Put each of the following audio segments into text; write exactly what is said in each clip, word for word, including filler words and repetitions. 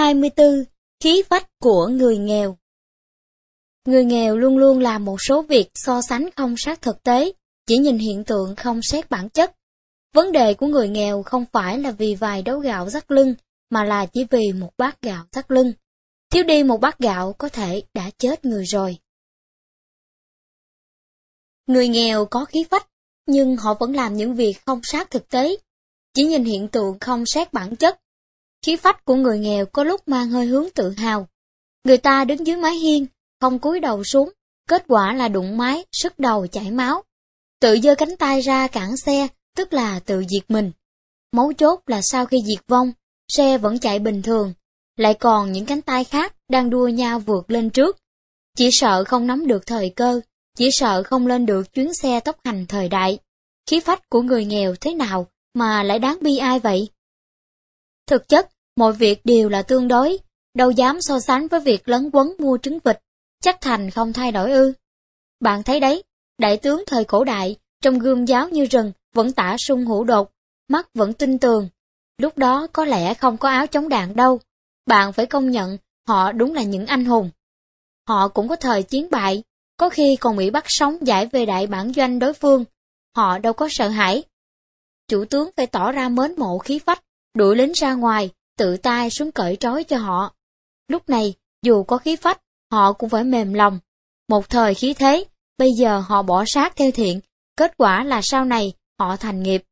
hai mươi tư. Khí phách của người nghèo. Người nghèo luôn luôn làm một số việc so sánh không sát thực tế, chỉ nhìn hiện tượng không xét bản chất. Vấn đề của người nghèo không phải là vì vài đấu gạo dắt lưng, mà là chỉ vì một bát gạo dắt lưng. Thiếu đi một bát gạo có thể đã chết người rồi. Người nghèo có khí phách, nhưng họ vẫn làm những việc không sát thực tế, chỉ nhìn hiện tượng không xét bản chất. Khí phách của người nghèo có lúc mang hơi hướng tự hào. Người ta đứng dưới mái hiên, không cúi đầu xuống, kết quả là đụng mái, sứt đầu chảy máu. Tự giơ cánh tay ra cản xe, tức là tự diệt mình. Mấu chốt là sau khi diệt vong, xe vẫn chạy bình thường, lại còn những cánh tay khác đang đua nhau vượt lên trước. Chỉ sợ không nắm được thời cơ, chỉ sợ không lên được chuyến xe tốc hành thời đại. Khí phách của người nghèo thế nào mà lại đáng bi ai vậy? Thực chất, mọi việc đều là tương đối, đâu dám so sánh với việc lấn quấn mua trứng vịt, chắc thành không thay đổi ư. Bạn thấy đấy, đại tướng thời cổ đại, trong gươm giáo như rừng, vẫn tả sung hữu đột, mắt vẫn tinh tường. Lúc đó có lẽ không có áo chống đạn đâu, bạn phải công nhận họ đúng là những anh hùng. Họ cũng có thời chiến bại, có khi còn bị bắt sống giải về đại bản doanh đối phương, họ đâu có sợ hãi. Chủ tướng phải tỏ ra mến mộ khí phách, đuổi lính ra ngoài, tự tay xuống cởi trói cho họ. Lúc này, dù có khí phách, họ cũng phải mềm lòng. Một thời khí thế, bây giờ họ bỏ sát theo thiện, kết quả là sau này họ thành nghiệp.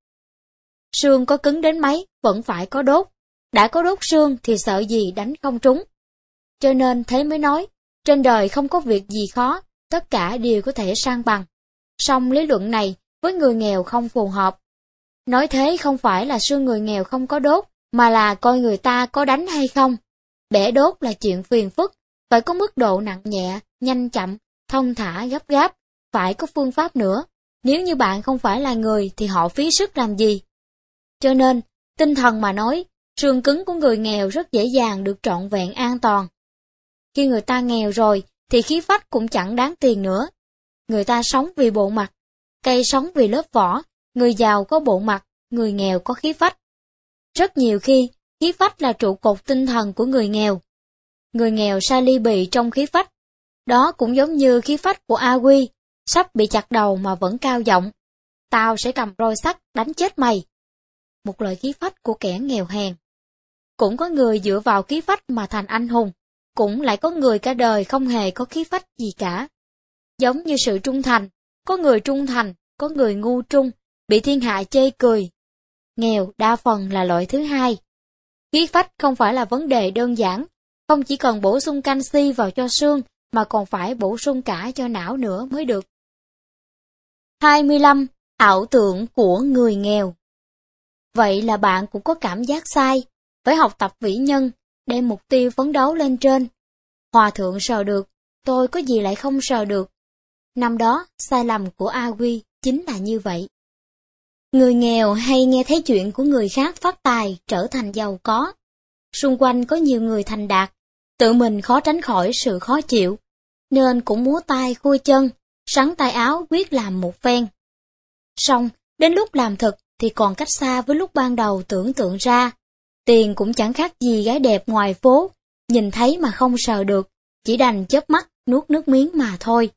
Xương có cứng đến mấy, vẫn phải có đốt. Đã có đốt xương thì sợ gì đánh không trúng. Cho nên thế mới nói, trên đời không có việc gì khó, tất cả đều có thể san bằng. Song lý luận này với người nghèo không phù hợp. Nói thế không phải là xương người nghèo không có đốt, mà là coi người ta có đánh hay không. Bẻ đốt là chuyện phiền phức, phải có mức độ nặng nhẹ, nhanh chậm, thông thả gấp gáp, phải có phương pháp nữa. Nếu như bạn không phải là người thì họ phí sức làm gì. Cho nên, tinh thần mà nói, xương cứng của người nghèo rất dễ dàng được trọn vẹn an toàn. Khi người ta nghèo rồi thì khí phách cũng chẳng đáng tiền nữa. Người ta sống vì bộ mặt, cây sống vì lớp vỏ, người giàu có bộ mặt, người nghèo có khí phách. Rất nhiều khi, khí phách là trụ cột tinh thần của người nghèo. Người nghèo sai ly bì trong khí phách. Đó cũng giống như khí phách của A Quy, sắp bị chặt đầu mà vẫn cao giọng. Tao sẽ cầm roi sắt đánh chết mày. Một lời khí phách của kẻ nghèo hèn. Cũng có người dựa vào khí phách mà thành anh hùng, cũng lại có người cả đời không hề có khí phách gì cả. Giống như sự trung thành, có người trung thành, có người ngu trung, bị thiên hạ chê cười. Nghèo đa phần là loại thứ hai. Khí phách không phải là vấn đề đơn giản, không chỉ cần bổ sung canxi vào cho xương, mà còn phải bổ sung cả cho não nữa mới được. hai mươi lăm. Ảo tưởng của người nghèo. Vậy là bạn cũng có cảm giác sai, phải học tập vĩ nhân, đem mục tiêu phấn đấu lên trên. Hòa thượng sờ được, tôi có gì lại không sờ được. Năm đó, sai lầm của A Quy chính là như vậy. Người nghèo hay nghe thấy chuyện của người khác phát tài trở thành giàu có. Xung quanh có nhiều người thành đạt, tự mình khó tránh khỏi sự khó chịu, nên cũng múa tay khui chân, sắn tay áo quyết làm một phen. Song, đến lúc làm thực thì còn cách xa với lúc ban đầu tưởng tượng ra. Tiền cũng chẳng khác gì gái đẹp ngoài phố, nhìn thấy mà không sờ được, chỉ đành chớp mắt nuốt nước miếng mà thôi.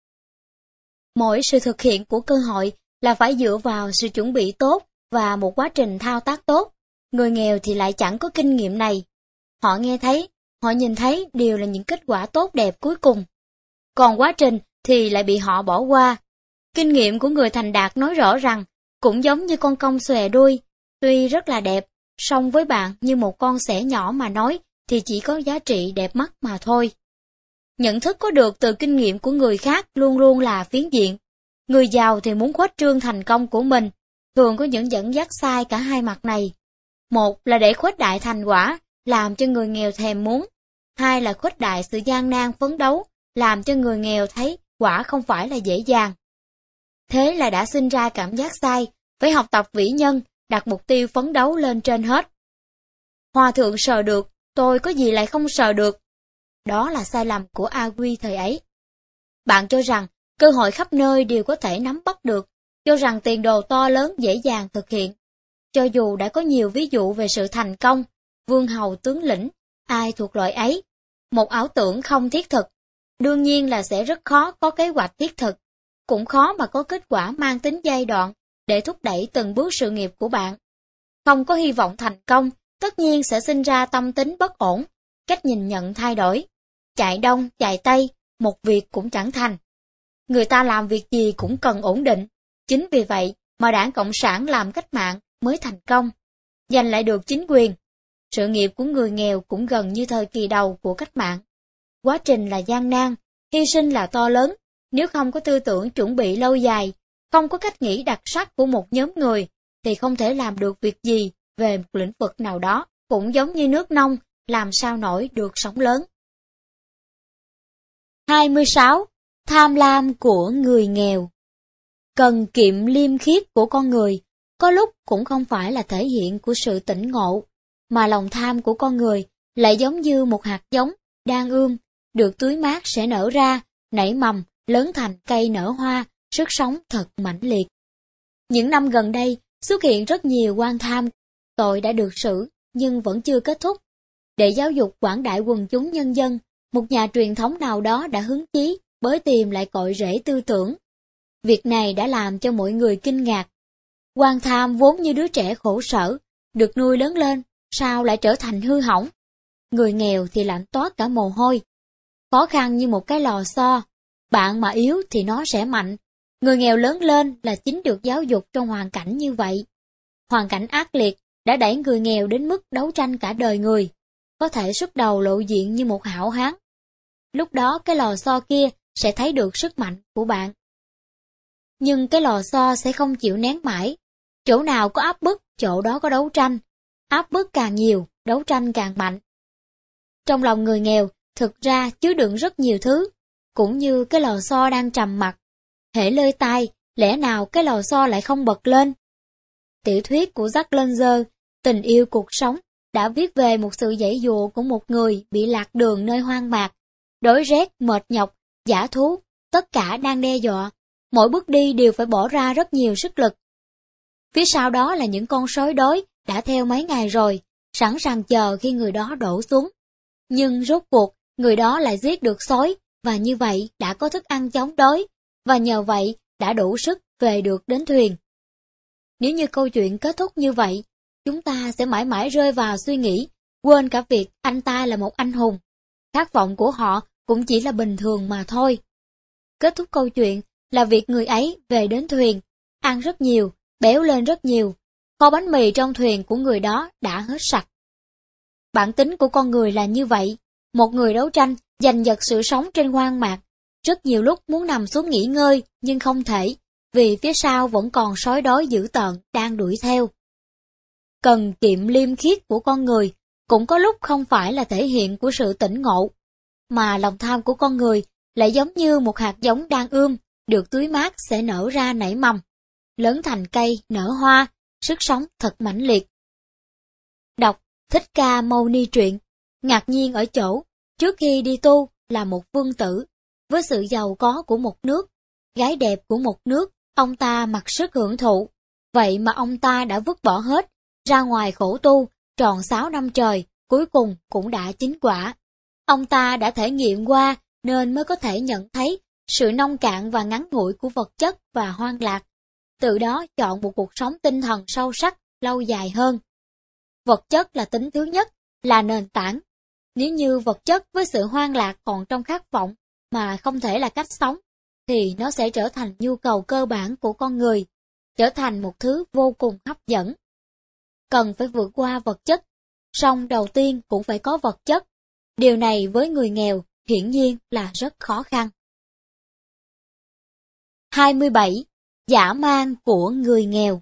Mỗi sự thực hiện của cơ hội là phải dựa vào sự chuẩn bị tốt và một quá trình thao tác tốt. Người nghèo thì lại chẳng có kinh nghiệm này. Họ nghe thấy, họ nhìn thấy đều là những kết quả tốt đẹp cuối cùng. Còn quá trình thì lại bị họ bỏ qua. Kinh nghiệm của người thành đạt nói rõ rằng, cũng giống như con cong xòe đuôi, tuy rất là đẹp, song với bạn như một con sẻ nhỏ mà nói thì chỉ có giá trị đẹp mắt mà thôi. Nhận thức có được từ kinh nghiệm của người khác luôn luôn là phiến diện. Người giàu thì muốn khuếch trương thành công của mình, thường có những dẫn dắt sai cả hai mặt này. Một là để khuếch đại thành quả, làm cho người nghèo thèm muốn. Hai là khuếch đại sự gian nan phấn đấu, làm cho người nghèo thấy quả không phải là dễ dàng. Thế là đã sinh ra cảm giác sai, phải học tập vĩ nhân, đặt mục tiêu phấn đấu lên trên hết. Hòa thượng sờ được, tôi có gì lại không sờ được. Đó là sai lầm của A Quy thời ấy. Bạn cho rằng cơ hội khắp nơi đều có thể nắm bắt được, cho rằng tiền đồ to lớn dễ dàng thực hiện. Cho dù đã có nhiều ví dụ về sự thành công, vương hầu tướng lĩnh, ai thuộc loại ấy. Một ảo tưởng không thiết thực, đương nhiên là sẽ rất khó có kế hoạch thiết thực, cũng khó mà có kết quả mang tính giai đoạn để thúc đẩy từng bước sự nghiệp của bạn. Không có hy vọng thành công, tất nhiên sẽ sinh ra tâm tính bất ổn, cách nhìn nhận thay đổi. Chạy đông, chạy tây, một việc cũng chẳng thành. Người ta làm việc gì cũng cần ổn định, chính vì vậy mà Đảng Cộng sản làm cách mạng mới thành công, giành lại được chính quyền. Sự nghiệp của người nghèo cũng gần như thời kỳ đầu của cách mạng. Quá trình là gian nan, hy sinh là to lớn, nếu không có tư tưởng chuẩn bị lâu dài, không có cách nghĩ đặc sắc của một nhóm người, thì không thể làm được việc gì về một lĩnh vực nào đó, cũng giống như nước nông, làm sao nổi được sóng lớn. hai mươi sáu. Tham lam của người nghèo. Cần kiệm liêm khiết của con người, có lúc cũng không phải là thể hiện của sự tỉnh ngộ, mà lòng tham của con người lại giống như một hạt giống đang ươm, được tưới mát sẽ nở ra, nảy mầm, lớn thành cây nở hoa, sức sống thật mãnh liệt. Những năm gần đây, xuất hiện rất nhiều quan tham, tội đã được xử nhưng vẫn chưa kết thúc. Để giáo dục quảng đại quần chúng nhân dân, một nhà truyền thống nào đó đã hứng chí bới tìm lại cội rễ tư tưởng. Việc này đã làm cho mọi người kinh ngạc. Quan tham vốn như đứa trẻ khổ sở, được nuôi lớn lên, sao lại trở thành hư hỏng? Người nghèo thì lạnh toát cả mồ hôi. Khó khăn như một cái lò xo, bạn mà yếu thì nó sẽ mạnh. Người nghèo lớn lên là chính được giáo dục trong hoàn cảnh như vậy. Hoàn cảnh ác liệt đã đẩy người nghèo đến mức đấu tranh cả đời người, có thể xuất đầu lộ diện như một hảo hán. Lúc đó cái lò xo kia sẽ thấy được sức mạnh của bạn. Nhưng cái lò xo sẽ không chịu nén mãi. Chỗ nào có áp bức, chỗ đó có đấu tranh. Áp bức càng nhiều, đấu tranh càng mạnh. Trong lòng người nghèo, thực ra chứa đựng rất nhiều thứ, cũng như cái lò xo đang trầm mặc. Hễ lơi tai, lẽ nào cái lò xo lại không bật lên? Tiểu thuyết của Jacques Langer, Tình yêu cuộc sống, đã viết về một sự giãy dụa của một người bị lạc đường nơi hoang mạc. Đói rét, mệt nhọc, dã thú, tất cả đang đe dọa. Mỗi bước đi đều phải bỏ ra rất nhiều sức lực. Phía sau đó là những con sói đói đã theo mấy ngày rồi, sẵn sàng chờ khi người đó đổ xuống. Nhưng rốt cuộc, người đó lại giết được sói, và như vậy đã có thức ăn chống đói, và nhờ vậy đã đủ sức về được đến thuyền. Nếu như câu chuyện kết thúc như vậy, chúng ta sẽ mãi mãi rơi vào suy nghĩ, quên cả việc anh ta là một anh hùng. Khát vọng của họ cũng chỉ là bình thường mà thôi. Kết thúc câu chuyện là việc người ấy về đến thuyền, ăn rất nhiều, béo lên rất nhiều, kho bánh mì trong thuyền của người đó đã hết sạch. Bản tính của con người là như vậy, một người đấu tranh, giành giật sự sống trên hoang mạc, rất nhiều lúc muốn nằm xuống nghỉ ngơi nhưng không thể, vì phía sau vẫn còn sói đói dữ tợn đang đuổi theo. Cần kiệm liêm khiết của con người cũng có lúc không phải là thể hiện của sự tỉnh ngộ, mà lòng tham của con người lại giống như một hạt giống đang ươm, được tưới mát sẽ nở ra nảy mầm, lớn thành cây, nở hoa, sức sống thật mãnh liệt. Đọc Thích Ca Mâu Ni truyện, ngạc nhiên ở chỗ, trước khi đi tu là một vương tử, với sự giàu có của một nước, gái đẹp của một nước, ông ta mặc sức hưởng thụ, vậy mà ông ta đã vứt bỏ hết, ra ngoài khổ tu, tròn sáu năm trời, cuối cùng cũng đã chín quả. Ông ta đã thể nghiệm qua nên mới có thể nhận thấy sự nông cạn và ngắn ngủi của vật chất và hoang lạc, từ đó chọn một cuộc sống tinh thần sâu sắc, lâu dài hơn. Vật chất là tính thứ nhất, là nền tảng. Nếu như vật chất với sự hoang lạc còn trong khát vọng mà không thể là cách sống, thì nó sẽ trở thành nhu cầu cơ bản của con người, trở thành một thứ vô cùng hấp dẫn. Cần phải vượt qua vật chất, song đầu tiên cũng phải có vật chất. Điều này với người nghèo hiển nhiên là rất khó khăn. hai mươi bảy. Dã man của người nghèo.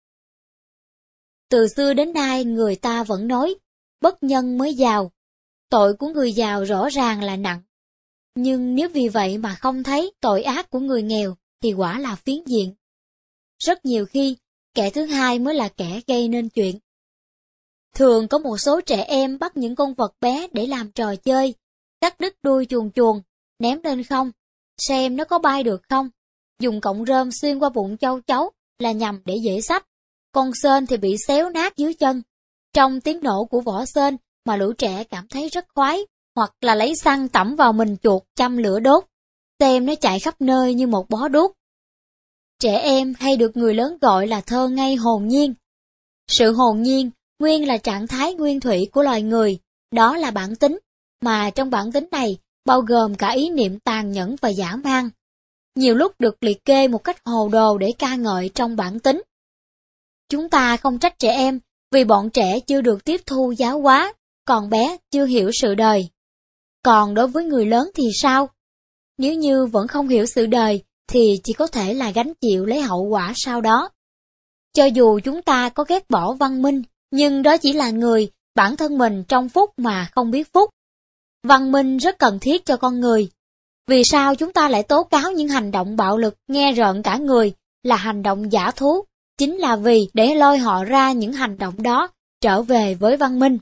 Từ xưa đến nay người ta vẫn nói, bất nhân mới giàu. Tội của người giàu rõ ràng là nặng. Nhưng nếu vì vậy mà không thấy tội ác của người nghèo thì quả là phiến diện. Rất nhiều khi, kẻ thứ hai mới là kẻ gây nên chuyện. Thường có một số trẻ em bắt những con vật bé để làm trò chơi, cắt đứt đuôi chuồn chuồn, ném lên không, xem nó có bay được không. Dùng cọng rơm xuyên qua bụng châu chấu là nhằm để dễ xách. Con sên thì bị xéo nát dưới chân. Trong tiếng nổ của vỏ sên mà lũ trẻ cảm thấy rất khoái, hoặc là lấy xăng tẩm vào mình chuột châm lửa đốt, xem nó chạy khắp nơi như một bó đuốc. Trẻ em hay được người lớn gọi là thơ ngây hồn nhiên. Sự hồn nhiên nguyên là trạng thái nguyên thủy của loài người, đó là bản tính, mà trong bản tính này bao gồm cả ý niệm tàn nhẫn và dã man. Nhiều lúc được liệt kê một cách hồ đồ để ca ngợi trong bản tính. Chúng ta không trách trẻ em vì bọn trẻ chưa được tiếp thu giáo hóa, còn bé chưa hiểu sự đời. Còn đối với người lớn thì sao? Nếu như vẫn không hiểu sự đời thì chỉ có thể là gánh chịu lấy hậu quả sau đó. Cho dù chúng ta có ghét bỏ văn minh, nhưng đó chỉ là người, bản thân mình trong phúc mà không biết phúc. Văn minh rất cần thiết cho con người. Vì sao chúng ta lại tố cáo những hành động bạo lực nghe rợn cả người là hành động giả thú? Chính là vì để lôi họ ra những hành động đó trở về với văn minh.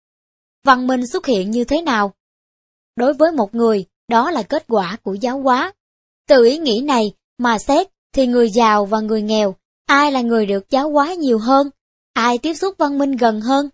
Văn minh xuất hiện như thế nào? Đối với một người, đó là kết quả của giáo hóa. Từ ý nghĩ này mà xét thì người giàu và người nghèo, ai là người được giáo hóa nhiều hơn? Ai tiếp xúc văn minh gần hơn?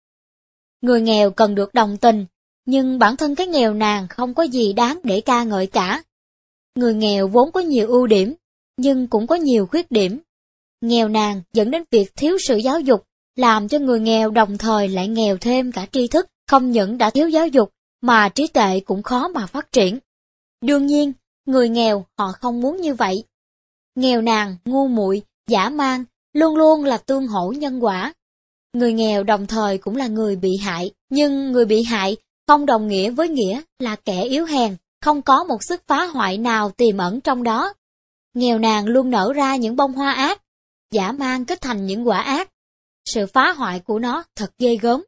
Người nghèo cần được đồng tình, nhưng bản thân cái nghèo nàn không có gì đáng để ca ngợi cả. Người nghèo vốn có nhiều ưu điểm, nhưng cũng có nhiều khuyết điểm. Nghèo nàn dẫn đến việc thiếu sự giáo dục, làm cho người nghèo đồng thời lại nghèo thêm cả tri thức, không những đã thiếu giáo dục, mà trí tuệ cũng khó mà phát triển. Đương nhiên, người nghèo họ không muốn như vậy. Nghèo nàn, ngu muội, dã man, luôn luôn là tương hỗ nhân quả. Người nghèo đồng thời cũng là người bị hại, nhưng người bị hại không đồng nghĩa với nghĩa là kẻ yếu hèn, không có một sức phá hoại nào tiềm ẩn trong đó. Nghèo nàn luôn nở ra những bông hoa ác, dã man kết thành những quả ác. Sự phá hoại của nó thật ghê gớm.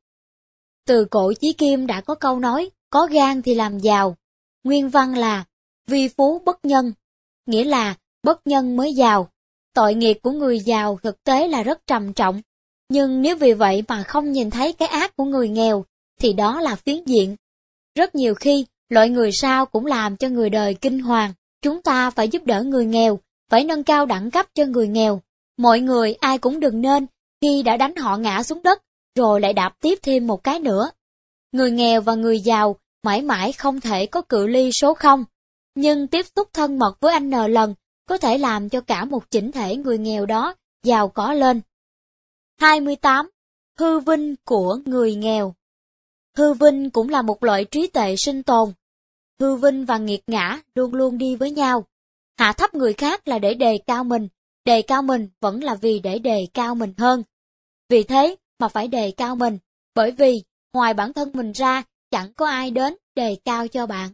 Từ cổ chí kim đã có câu nói, có gan thì làm giàu. Nguyên văn là, vi phú bất nhân, nghĩa là bất nhân mới giàu. Tội nghiệp của người giàu thực tế là rất trầm trọng. Nhưng nếu vì vậy mà không nhìn thấy cái ác của người nghèo, thì đó là phiến diện. Rất nhiều khi, loại người sao cũng làm cho người đời kinh hoàng. Chúng ta phải giúp đỡ người nghèo, phải nâng cao đẳng cấp cho người nghèo. Mọi người ai cũng đừng nên, khi đã đánh họ ngã xuống đất, rồi lại đạp tiếp thêm một cái nữa. Người nghèo và người giàu mãi mãi không thể có cự ly số không, nhưng tiếp xúc thân mật với anh N lần có thể làm cho cả một chỉnh thể người nghèo đó giàu có lên. hai mươi tám. Hư vinh của người nghèo. Hư vinh cũng là một loại trí tuệ sinh tồn. Hư vinh và nghiệt ngã luôn luôn đi với nhau. Hạ thấp người khác là để đề cao mình, đề cao mình vẫn là vì để đề cao mình hơn. Vì thế mà phải đề cao mình, bởi vì ngoài bản thân mình ra chẳng có ai đến đề cao cho bạn.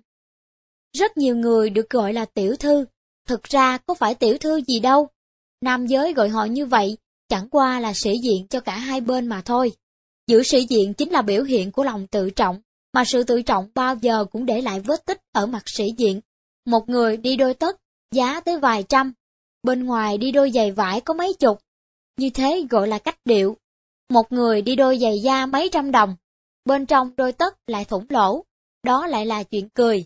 Rất nhiều người được gọi là tiểu thư, thực ra có phải tiểu thư gì đâu. Nam giới gọi họ như vậy, chẳng qua là sĩ diện cho cả hai bên mà thôi. Giữ sĩ diện chính là biểu hiện của lòng tự trọng, mà sự tự trọng bao giờ cũng để lại vết tích ở mặt sĩ diện. Một người đi đôi tất, giá tới vài trăm, bên ngoài đi đôi giày vải có mấy chục, như thế gọi là cách điệu. Một người đi đôi giày da mấy trăm đồng, bên trong đôi tất lại thủng lỗ, đó lại là chuyện cười.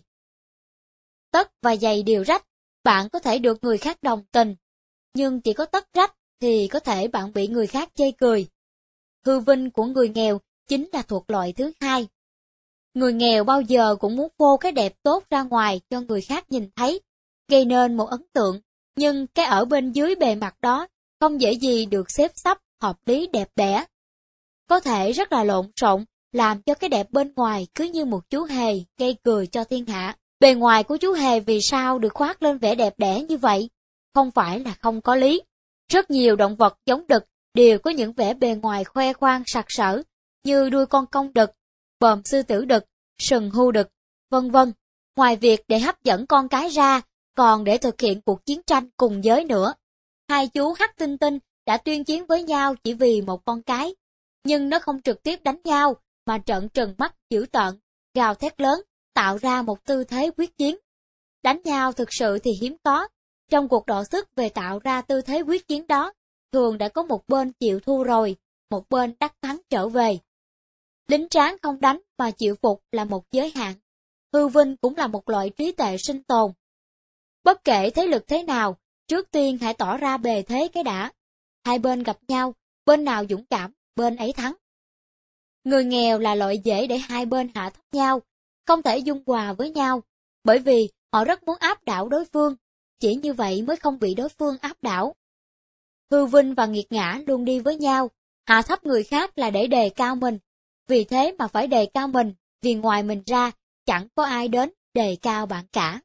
Tất và giày đều rách, bạn có thể được người khác đồng tình, nhưng chỉ có tất rách thì có thể bạn bị người khác chê cười. Hư vinh của người nghèo chính là thuộc loại thứ hai. Người nghèo bao giờ cũng muốn phô cái đẹp tốt ra ngoài cho người khác nhìn thấy, gây nên một ấn tượng, nhưng cái ở bên dưới bề mặt đó không dễ gì được xếp sắp, hợp lý đẹp đẽ. Có thể rất là lộn xộn, làm cho cái đẹp bên ngoài cứ như một chú hề gây cười cho thiên hạ. Bề ngoài của chú hề vì sao được khoác lên vẻ đẹp đẽ như vậy? Không phải là không có lý. Rất nhiều động vật giống đực đều có những vẻ bề ngoài khoe khoang sặc sỡ, như đuôi con công đực, bờm sư tử đực, sừng hưu đực, vân vân. Ngoài việc để hấp dẫn con cái ra, còn để thực hiện cuộc chiến tranh cùng giới nữa. Hai chú Hắc Tinh Tinh đã tuyên chiến với nhau chỉ vì một con cái, nhưng nó không trực tiếp đánh nhau, mà trợn trừng mắt dữ tợn, gào thét lớn, tạo ra một tư thế quyết chiến. Đánh nhau thực sự thì hiếm có, trong cuộc đọ sức về tạo ra tư thế quyết chiến đó, thường đã có một bên chịu thua rồi, một bên đắc thắng trở về. Lính tráng không đánh mà chịu phục là một giới hạn. Hư vinh cũng là một loại trí tuệ sinh tồn. Bất kể thế lực thế nào, trước tiên hãy tỏ ra bề thế cái đã. Hai bên gặp nhau, bên nào dũng cảm, bên ấy thắng. Người nghèo là loại dễ để hai bên hạ thấp nhau, không thể dung hòa với nhau, bởi vì họ rất muốn áp đảo đối phương, chỉ như vậy mới không bị đối phương áp đảo. Hư vinh và nghiệt ngã luôn đi với nhau, hạ thấp người khác là để đề cao mình, vì thế mà phải đề cao mình, vì ngoài mình ra, chẳng có ai đến đề cao bạn cả.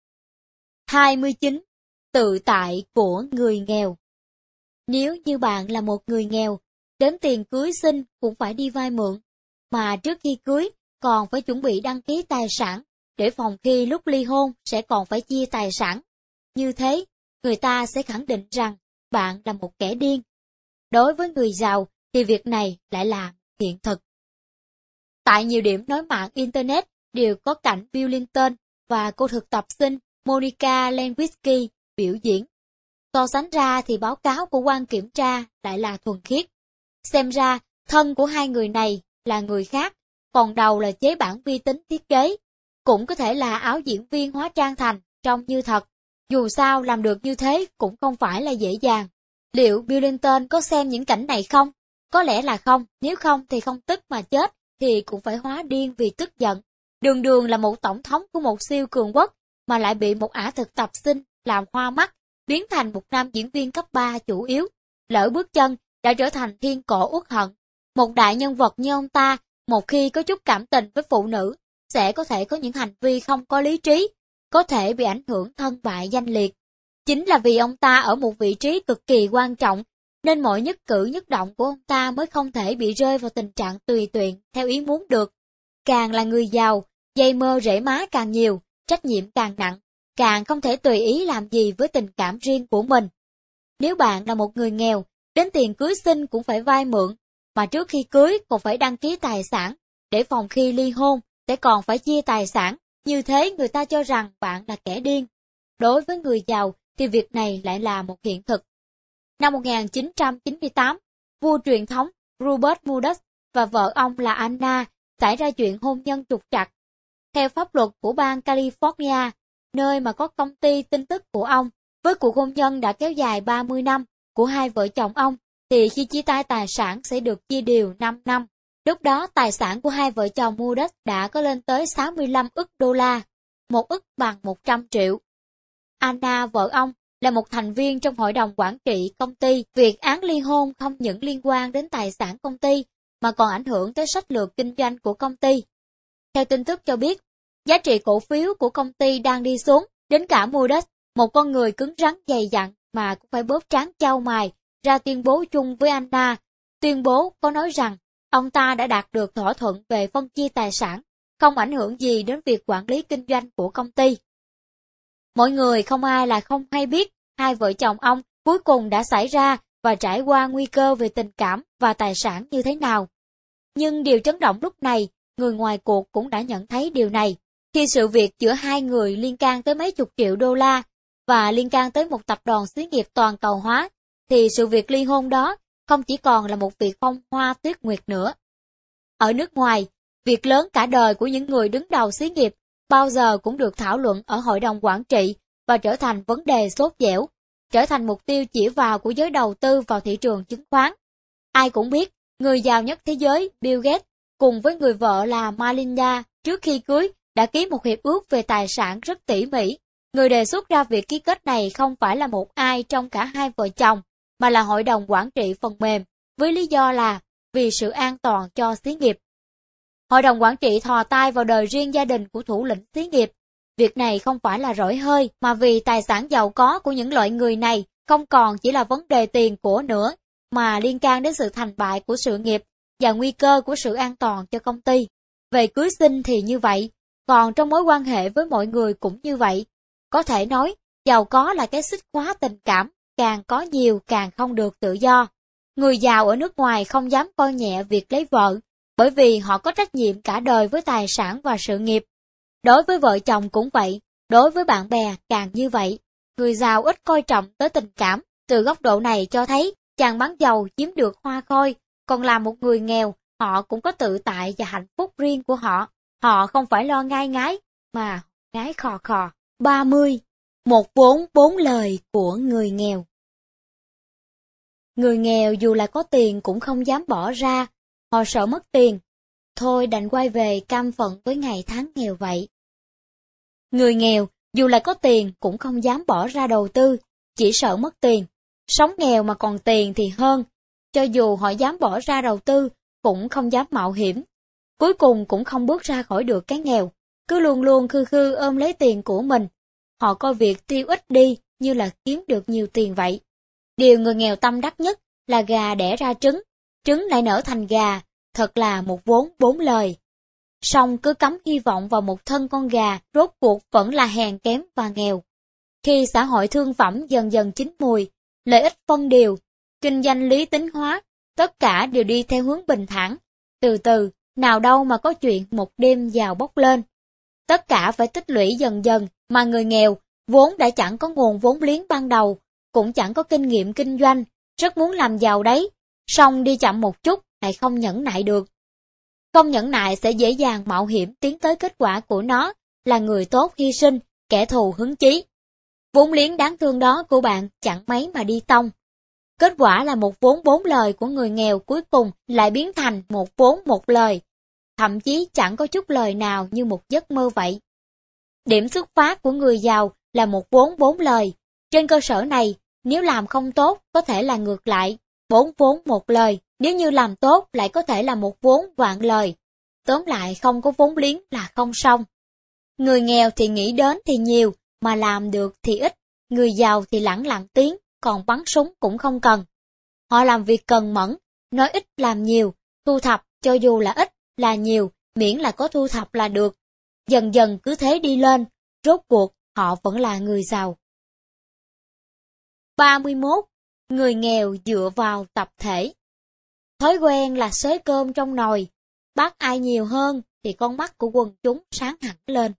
hai mươi chín. Tự tại của người nghèo. Nếu như bạn là một người nghèo, đến tiền cưới xin cũng phải đi vay mượn, mà trước khi cưới còn phải chuẩn bị đăng ký tài sản, để phòng khi lúc ly hôn sẽ còn phải chia tài sản. Như thế, người ta sẽ khẳng định rằng bạn là một kẻ điên. Đối với người giàu thì việc này lại là hiện thực. Tại nhiều điểm nối mạng Internet đều có cảnh Bill Clinton và cô thực tập sinh Monica Lewinsky biểu diễn. So sánh ra thì báo cáo của quan kiểm tra lại là thuần khiết. Xem ra, thân của hai người này là người khác, còn đầu là chế bản vi tính thiết kế. Cũng có thể là áo diễn viên hóa trang thành, trông như thật. Dù sao làm được như thế cũng không phải là dễ dàng. Liệu Bill Clinton có xem những cảnh này không? Có lẽ là không, nếu không thì không tức mà chết, thì cũng phải hóa điên vì tức giận. Đường đường là một tổng thống của một siêu cường quốc, mà lại bị một ả thực tập sinh làm hoa mắt, biến thành một nam diễn viên cấp ba chủ yếu. Lỡ bước chân, đã trở thành thiên cổ uất hận. Một đại nhân vật như ông ta, một khi có chút cảm tình với phụ nữ, sẽ có thể có những hành vi không có lý trí, có thể bị ảnh hưởng thân bại danh liệt. Chính là vì ông ta ở một vị trí cực kỳ quan trọng, nên mọi nhất cử nhất động của ông ta mới không thể bị rơi vào tình trạng tùy tiện theo ý muốn được. Càng là người giàu, dây mơ rễ má càng nhiều, trách nhiệm càng nặng, càng không thể tùy ý làm gì với tình cảm riêng của mình. Nếu bạn là một người nghèo, đến tiền cưới xin cũng phải vay mượn, mà trước khi cưới còn phải đăng ký tài sản, để phòng khi ly hôn sẽ còn phải chia tài sản, như thế người ta cho rằng bạn là kẻ điên. Đối với người giàu thì việc này lại là một hiện thực. Năm một nghìn chín trăm chín mươi tám, vua truyền thống Rupert Murdoch và vợ ông là Anna xảy ra chuyện hôn nhân trục trặc. Theo pháp luật của bang California, nơi mà có công ty tin tức của ông, với cuộc hôn nhân đã kéo dài ba mươi năm của hai vợ chồng ông, thì khi chia tay tài sản sẽ được chia đều năm năm. Lúc đó tài sản của hai vợ chồng Murdoch đã có lên tới sáu mươi lăm ức đô la, một ức bằng một trăm triệu. Anna, vợ ông, là một thành viên trong hội đồng quản trị công ty. Việc án ly hôn không những liên quan đến tài sản công ty, mà còn ảnh hưởng tới sách lược kinh doanh của công ty. Theo tin tức cho biết, giá trị cổ phiếu của công ty đang đi xuống, đến cả Murdoch, một con người cứng rắn dày dặn mà cũng phải bóp trán chau mày, ra tuyên bố chung với Anna. Tuyên bố có nói rằng, ông ta đã đạt được thỏa thuận về phân chia tài sản, không ảnh hưởng gì đến việc quản lý kinh doanh của công ty. Mọi người không ai là không hay biết, hai vợ chồng ông cuối cùng đã xảy ra và trải qua nguy cơ về tình cảm và tài sản như thế nào. Nhưng điều chấn động lúc này, người ngoài cuộc cũng đã nhận thấy điều này. Khi sự việc giữa hai người liên can tới mấy chục triệu đô la và liên can tới một tập đoàn xí nghiệp toàn cầu hóa, thì sự việc ly hôn đó không chỉ còn là một việc phong hoa tuyết nguyệt nữa. Ở nước ngoài, việc lớn cả đời của những người đứng đầu xí nghiệp bao giờ cũng được thảo luận ở hội đồng quản trị và trở thành vấn đề sốt dẻo, trở thành mục tiêu chỉ vào của giới đầu tư vào thị trường chứng khoán. Ai cũng biết, người giàu nhất thế giới Bill Gates cùng với người vợ là Melinda trước khi cưới đã ký một hiệp ước về tài sản rất tỉ mỉ. Người đề xuất ra việc ký kết này không phải là một ai trong cả hai vợ chồng, mà là hội đồng quản trị phần mềm, với lý do là vì sự an toàn cho xí nghiệp. Hội đồng quản trị thò tay vào đời riêng gia đình của thủ lĩnh xí nghiệp. Việc này không phải là rỗi hơi, mà vì tài sản giàu có của những loại người này không còn chỉ là vấn đề tiền của nữa, mà liên can đến sự thành bại của sự nghiệp và nguy cơ của sự an toàn cho công ty. Về cưới xin thì như vậy, còn trong mối quan hệ với mọi người cũng như vậy. Có thể nói, giàu có là cái xích khóa tình cảm, càng có nhiều càng không được tự do. Người giàu ở nước ngoài không dám coi nhẹ việc lấy vợ, bởi vì họ có trách nhiệm cả đời với tài sản và sự nghiệp. Đối với vợ chồng cũng vậy, đối với bạn bè càng như vậy. Người giàu ít coi trọng tới tình cảm, từ góc độ này cho thấy chàng bán dầu chiếm được hoa khôi, còn là một người nghèo, họ cũng có tự tại và hạnh phúc riêng của họ. Họ không phải lo ngai ngái, mà ngái khò khò. ba mươi. Một vốn bốn lời của người nghèo. Người nghèo dù là có tiền cũng không dám bỏ ra, họ sợ mất tiền, thôi đành quay về cam phận với ngày tháng nghèo vậy. Người nghèo, dù là có tiền cũng không dám bỏ ra đầu tư, chỉ sợ mất tiền. Sống nghèo mà còn tiền thì hơn, cho dù họ dám bỏ ra đầu tư, cũng không dám mạo hiểm. Cuối cùng cũng không bước ra khỏi được cái nghèo, cứ luôn luôn khư khư ôm lấy tiền của mình. Họ coi việc tiêu ít đi như là kiếm được nhiều tiền vậy. Điều người nghèo tâm đắc nhất là gà đẻ ra trứng, trứng lại nở thành gà, thật là một vốn bốn lời. Song cứ cắm hy vọng vào một thân con gà, rốt cuộc vẫn là hèn kém và nghèo. Khi xã hội thương phẩm dần dần chín mùi, lợi ích phân điều, kinh doanh lý tính hóa, tất cả đều đi theo hướng bình thản. Từ từ, nào đâu mà có chuyện một đêm giàu bốc lên. Tất cả phải tích lũy dần dần, mà người nghèo, vốn đã chẳng có nguồn vốn liếng ban đầu, cũng chẳng có kinh nghiệm kinh doanh, rất muốn làm giàu đấy, song đi chậm một chút lại không nhẫn nại được. Không nhẫn nại sẽ dễ dàng mạo hiểm tiến tới kết quả của nó là người tốt hy sinh, kẻ thù hứng chí. Vốn liếng đáng thương đó của bạn chẳng mấy mà đi tông. Kết quả là một vốn bốn lời của người nghèo cuối cùng lại biến thành một vốn một lời, thậm chí chẳng có chút lời nào như một giấc mơ vậy. Điểm xuất phát của người giàu là một vốn bốn lời. Trên cơ sở này, nếu làm không tốt có thể là ngược lại, bốn vốn một lời, nếu như làm tốt lại có thể là một vốn vạn lời. Tóm lại không có vốn liếng là không xong. Người nghèo thì nghĩ đến thì nhiều, mà làm được thì ít. Người giàu thì lẳng lặng tiếng, còn bắn súng cũng không cần. Họ làm việc cần mẫn, nói ít làm nhiều, thu thập cho dù là ít, là nhiều, miễn là có thu thập là được. Dần dần cứ thế đi lên, rốt cuộc họ vẫn là người giàu. ba mươi mốt. Người nghèo dựa vào tập thể. Thói quen là xới cơm trong nồi, bác ai nhiều hơn thì con mắt của quần chúng sáng hẳn lên.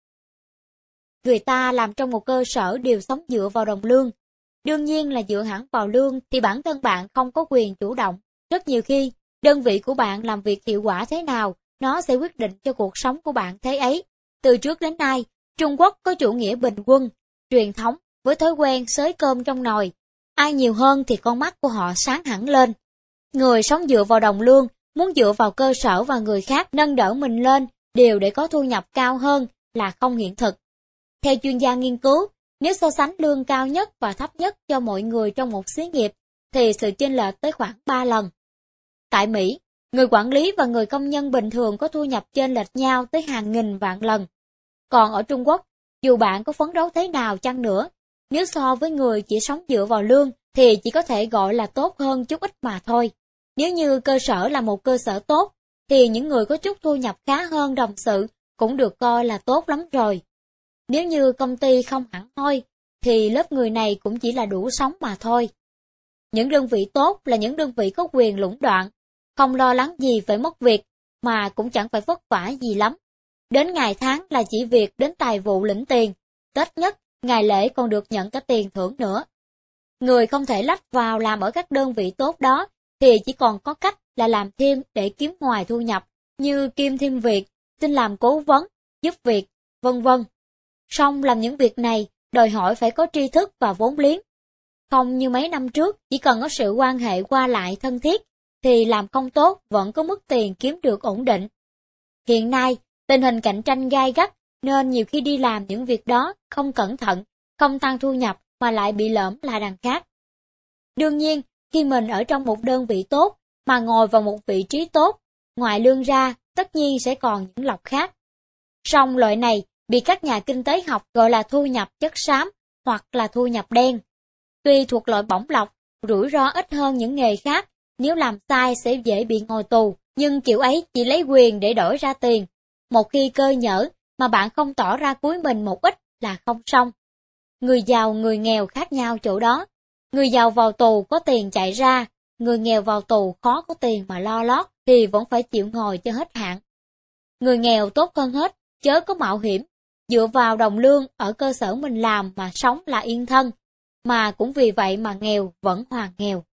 Người ta làm trong một cơ sở đều sống dựa vào đồng lương. Đương nhiên là dựa hẳn vào lương thì bản thân bạn không có quyền chủ động. Rất nhiều khi, đơn vị của bạn làm việc hiệu quả thế nào, nó sẽ quyết định cho cuộc sống của bạn thế ấy. Từ trước đến nay, Trung Quốc có chủ nghĩa bình quân, truyền thống với thói quen xới cơm trong nồi. Ai nhiều hơn thì con mắt của họ sáng hẳn lên. Người sống dựa vào đồng lương, muốn dựa vào cơ sở và người khác nâng đỡ mình lên, đều để có thu nhập cao hơn là không hiện thực. Theo chuyên gia nghiên cứu, nếu so sánh lương cao nhất và thấp nhất cho mọi người trong một xí nghiệp, thì sự chênh lệch tới khoảng ba lần. Tại Mỹ, người quản lý và người công nhân bình thường có thu nhập chênh lệch nhau tới hàng nghìn vạn lần. Còn ở Trung Quốc, dù bạn có phấn đấu thế nào chăng nữa, nếu so với người chỉ sống dựa vào lương, thì chỉ có thể gọi là tốt hơn chút ít mà thôi. Nếu như cơ sở là một cơ sở tốt, thì những người có chút thu nhập khá hơn đồng sự cũng được coi là tốt lắm rồi. Nếu như công ty không hẳn hoi, thì lớp người này cũng chỉ là đủ sống mà thôi. Những đơn vị tốt là những đơn vị có quyền lũng đoạn, không lo lắng gì phải mất việc, mà cũng chẳng phải vất vả gì lắm. Đến ngày tháng là chỉ việc đến tài vụ lĩnh tiền, Tết nhất, ngày lễ còn được nhận cả tiền thưởng nữa. Người không thể lách vào làm ở các đơn vị tốt đó, thì chỉ còn có cách là làm thêm để kiếm ngoài thu nhập, như kiêm thêm việc, xin làm cố vấn, giúp việc, vân vân. Song làm những việc này, đòi hỏi phải có tri thức và vốn liếng. Không như mấy năm trước, chỉ cần có sự quan hệ qua lại thân thiết, thì làm không tốt vẫn có mức tiền kiếm được ổn định. Hiện nay, tình hình cạnh tranh gay gắt, nên nhiều khi đi làm những việc đó không cẩn thận, không tăng thu nhập mà lại bị lỡm là đằng khác. Đương nhiên, khi mình ở trong một đơn vị tốt, mà ngồi vào một vị trí tốt, ngoài lương ra, tất nhiên sẽ còn những lộc khác. Song loại này bị các nhà kinh tế học gọi là thu nhập chất xám hoặc là thu nhập đen. Tuy thuộc loại bổng lộc, rủi ro ít hơn những nghề khác, nếu làm sai sẽ dễ bị ngồi tù, nhưng kiểu ấy chỉ lấy quyền để đổi ra tiền. Một khi cơ nhỡ mà bạn không tỏ ra cúi mình một ít là không xong. Người giàu người nghèo khác nhau chỗ đó. Người giàu vào tù có tiền chạy ra, người nghèo vào tù khó có tiền mà lo lót thì vẫn phải chịu ngồi cho hết hạn. Người nghèo tốt hơn hết, chớ có mạo hiểm, dựa vào đồng lương ở cơ sở mình làm mà sống là yên thân, mà cũng vì vậy mà nghèo vẫn hoàn nghèo.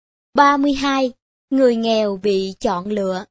ba mươi hai. Người nghèo bị chọn lựa.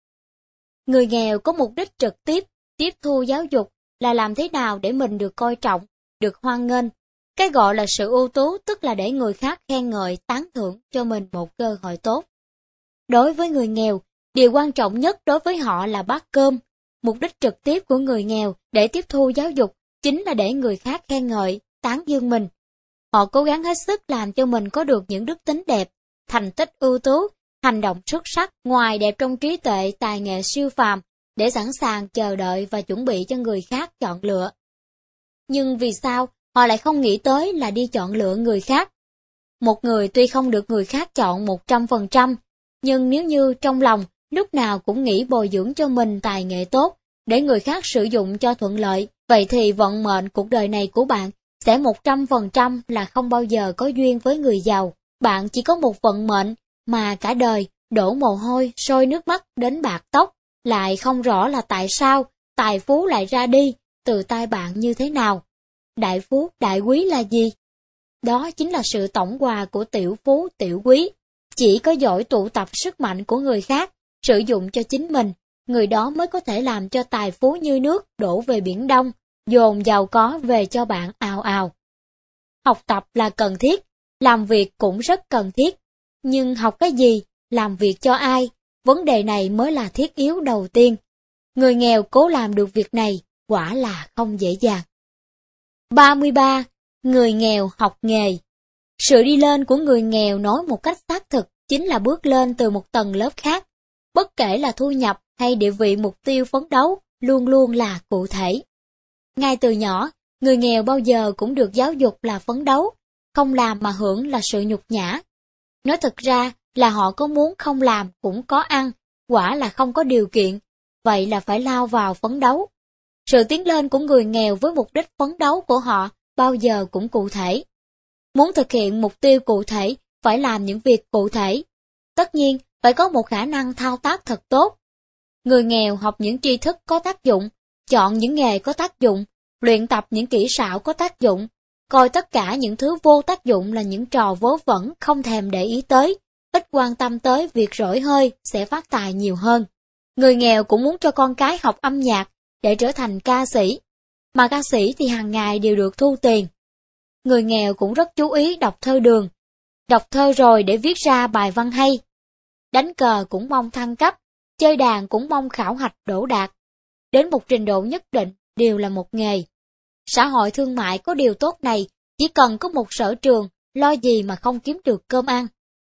Người nghèo có mục đích trực tiếp, tiếp thu giáo dục là làm thế nào để mình được coi trọng, được hoan nghênh. Cái gọi là sự ưu tú tức là để người khác khen ngợi, tán thưởng cho mình một cơ hội tốt. Đối với người nghèo, Điều quan trọng nhất đối với họ là bát cơm. Mục đích trực tiếp của người nghèo để tiếp thu giáo dục chính là để người khác khen ngợi, tán dương mình. Họ cố gắng hết sức làm cho mình có được những đức tính đẹp, thành tích ưu tú, hành động xuất sắc, ngoài đẹp trong trí tuệ, tài nghệ siêu phàm, để sẵn sàng chờ đợi và chuẩn bị cho người khác chọn lựa. Nhưng vì sao họ lại không nghĩ tới là đi chọn lựa người khác? Một người tuy không được người khác chọn một trăm phần trăm, nhưng nếu như trong lòng lúc nào cũng nghĩ bồi dưỡng cho mình tài nghệ tốt, để người khác sử dụng cho thuận lợi, vậy thì vận mệnh cuộc đời này của bạn sẽ một trăm phần trăm là không bao giờ có duyên với người giàu. Bạn chỉ có một vận mệnh mà cả đời đổ mồ hôi, sôi nước mắt đến bạc tóc, lại không rõ là tại sao tài phú lại ra đi từ tay bạn như thế nào. Đại phú, đại quý là gì? Đó chính là sự tổng hòa của tiểu phú, tiểu quý. Chỉ có giỏi tụ tập sức mạnh của người khác, sử dụng cho chính mình, người đó mới có thể làm cho tài phú như nước đổ về biển Đông, dồn giàu có về cho bạn ào ào. Học tập là cần thiết, làm việc cũng rất cần thiết. Nhưng học cái gì, làm việc cho ai, vấn đề này mới là thiết yếu đầu tiên. Người nghèo cố làm được việc này, quả là không dễ dàng. ba mươi ba. Người nghèo học nghề. Sự đi lên của người nghèo nói một cách xác thực chính là bước lên từ một tầng lớp khác. Bất kể là thu nhập hay địa vị, mục tiêu phấn đấu luôn luôn là cụ thể. Ngay từ nhỏ, người nghèo bao giờ cũng được giáo dục là phấn đấu, không làm mà hưởng là sự nhục nhã. Nói thực ra là họ có muốn không làm cũng có ăn, quả là không có điều kiện, vậy là phải lao vào phấn đấu. Sự tiến lên của người nghèo với mục đích phấn đấu của họ bao giờ cũng cụ thể. Muốn thực hiện mục tiêu cụ thể, phải làm những việc cụ thể. Tất nhiên, phải có một khả năng thao tác thật tốt. Người nghèo học những tri thức có tác dụng, chọn những nghề có tác dụng, luyện tập những kỹ xảo có tác dụng, coi tất cả những thứ vô tác dụng là những trò vớ vẩn không thèm để ý tới, ít quan tâm tới việc rỗi hơi sẽ phát tài nhiều hơn. Người nghèo cũng muốn cho con cái học âm nhạc để trở thành ca sĩ, mà ca sĩ thì hàng ngày đều được thu tiền. Người nghèo cũng rất chú ý đọc thơ đường, đọc thơ rồi để viết ra bài văn hay. Đánh cờ cũng mong thăng cấp, chơi đàn cũng mong khảo hạch đỗ đạt. Đến một trình độ nhất định đều là một nghề. Xã hội thương mại có điều tốt này, chỉ cần có một sở trường, lo gì mà không kiếm được cơm ăn.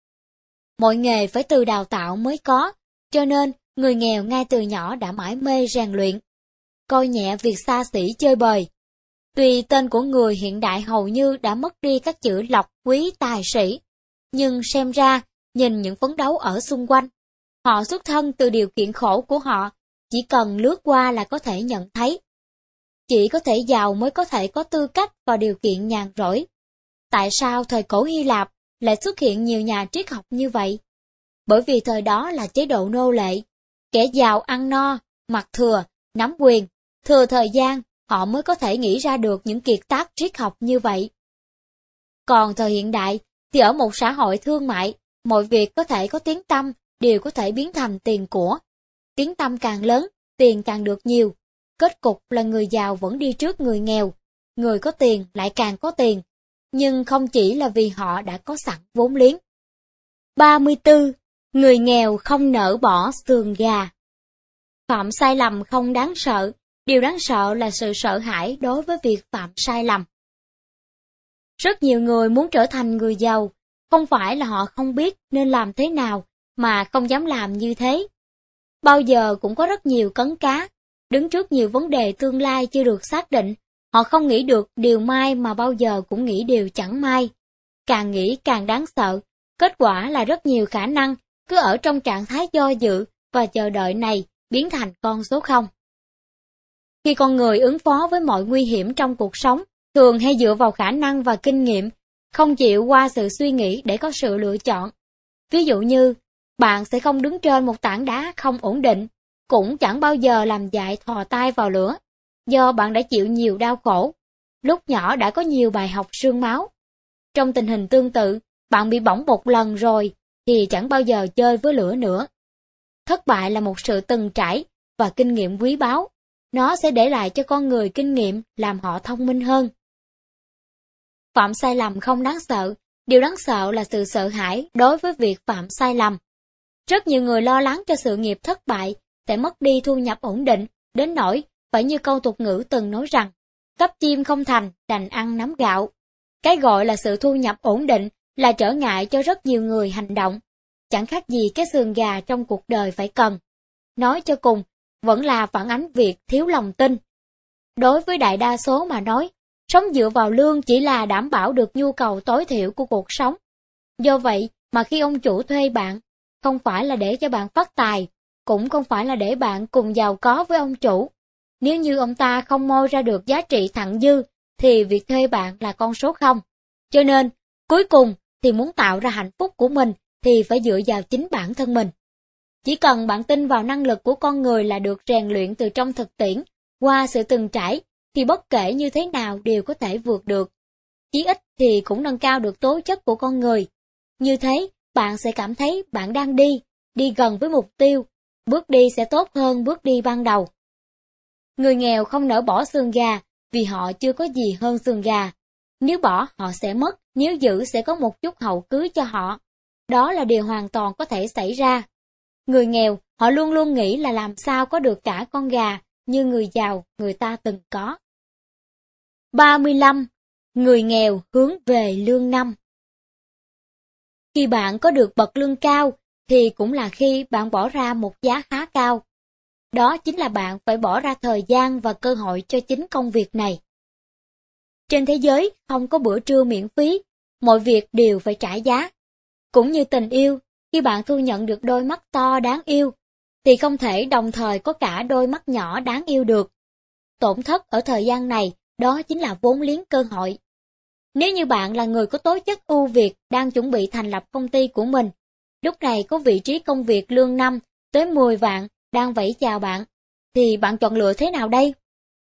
Mọi nghề phải từ đào tạo mới có, cho nên người nghèo ngay từ nhỏ đã mải mê rèn luyện, coi nhẹ việc xa xỉ chơi bời. Tuy tên của người hiện đại hầu như đã mất đi các chữ lộc, quý, tài sĩ, nhưng xem ra, nhìn những phấn đấu ở xung quanh, họ xuất thân từ điều kiện khổ của họ, chỉ cần lướt qua là có thể nhận thấy. Chỉ có thể giàu mới có thể có tư cách và điều kiện nhàn rỗi. Tại sao thời cổ Hy Lạp lại xuất hiện nhiều nhà triết học như vậy? Bởi vì thời đó là chế độ nô lệ, kẻ giàu ăn no, mặc thừa, nắm quyền, thừa thời gian, họ mới có thể nghĩ ra được những kiệt tác triết học như vậy. Còn thời hiện đại, thì ở một xã hội thương mại, mọi việc có thể có tiếng tăm, đều có thể biến thành tiền của. Tiếng tăm càng lớn, tiền càng được nhiều. Kết cục là người giàu vẫn đi trước người nghèo, người có tiền lại càng có tiền, nhưng không chỉ là vì họ đã có sẵn vốn liếng. ba mươi tư. Người nghèo không nỡ bỏ xương gà. Phạm sai lầm không đáng sợ, điều đáng sợ là sự sợ hãi đối với việc phạm sai lầm. Rất nhiều người muốn trở thành người giàu, không phải là họ không biết nên làm thế nào mà không dám làm như thế. Bao giờ cũng có rất nhiều cấn cá, đứng trước nhiều vấn đề tương lai chưa được xác định, họ không nghĩ được điều mai mà bao giờ cũng nghĩ điều chẳng mai. Càng nghĩ càng đáng sợ, kết quả là rất nhiều khả năng cứ ở trong trạng thái do dự và chờ đợi này biến thành con số không. Khi con người ứng phó với mọi nguy hiểm trong cuộc sống, thường hay dựa vào khả năng và kinh nghiệm, không chịu qua sự suy nghĩ để có sự lựa chọn. Ví dụ như, bạn sẽ không đứng trên một tảng đá không ổn định, cũng chẳng bao giờ làm dại thò tay vào lửa, do bạn đã chịu nhiều đau khổ. Lúc nhỏ đã có nhiều bài học xương máu. Trong tình hình tương tự, bạn bị bỏng một lần rồi, thì chẳng bao giờ chơi với lửa nữa. Thất bại là một sự từng trải và kinh nghiệm quý báu. Nó sẽ để lại cho con người kinh nghiệm làm họ thông minh hơn. Phạm sai lầm không đáng sợ, điều đáng sợ là sự sợ hãi đối với việc phạm sai lầm. Rất nhiều người lo lắng cho sự nghiệp thất bại, sẽ mất đi thu nhập ổn định, đến nỗi phải như câu tục ngữ từng nói rằng, cấp chim không thành, đành ăn nắm gạo. Cái gọi là sự thu nhập ổn định là trở ngại cho rất nhiều người hành động. Chẳng khác gì cái sườn gà trong cuộc đời phải cần. Nói cho cùng, vẫn là phản ánh việc thiếu lòng tin. Đối với đại đa số mà nói, sống dựa vào lương chỉ là đảm bảo được nhu cầu tối thiểu của cuộc sống. Do vậy mà khi ông chủ thuê bạn, không phải là để cho bạn phát tài, cũng không phải là để bạn cùng giàu có với ông chủ. Nếu như ông ta không moi ra được giá trị thặng dư, thì việc thuê bạn là con số không. Cho nên, cuối cùng thì muốn tạo ra hạnh phúc của mình thì phải dựa vào chính bản thân mình. Chỉ cần bạn tin vào năng lực của con người là được rèn luyện từ trong thực tiễn, qua sự từng trải, thì bất kể như thế nào đều có thể vượt được. Chí ít thì cũng nâng cao được tố chất của con người. Như thế, bạn sẽ cảm thấy bạn đang đi, đi gần với mục tiêu, bước đi sẽ tốt hơn bước đi ban đầu. Người nghèo không nỡ bỏ xương gà, vì họ chưa có gì hơn xương gà. Nếu bỏ họ sẽ mất, nếu giữ sẽ có một chút hậu cưới cho họ. Đó là điều hoàn toàn có thể xảy ra. Người nghèo, họ luôn luôn nghĩ là làm sao có được cả con gà, như người giàu, người ta từng có. ba mươi lăm. Người nghèo hướng về lương năm. Khi bạn có được bậc lương cao, thì cũng là khi bạn bỏ ra một giá khá cao. Đó chính là bạn phải bỏ ra thời gian và cơ hội cho chính công việc này. Trên thế giới không có bữa trưa miễn phí, mọi việc đều phải trả giá. Cũng như tình yêu, khi bạn thu nhận được đôi mắt to đáng yêu, thì không thể đồng thời có cả đôi mắt nhỏ đáng yêu được. Tổn thất ở thời gian này, đó chính là vốn liếng cơ hội. Nếu như bạn là người có tố chất ưu việt đang chuẩn bị thành lập công ty của mình, lúc này có vị trí công việc lương năm tới mười vạn đang vẫy chào bạn, thì bạn chọn lựa thế nào đây?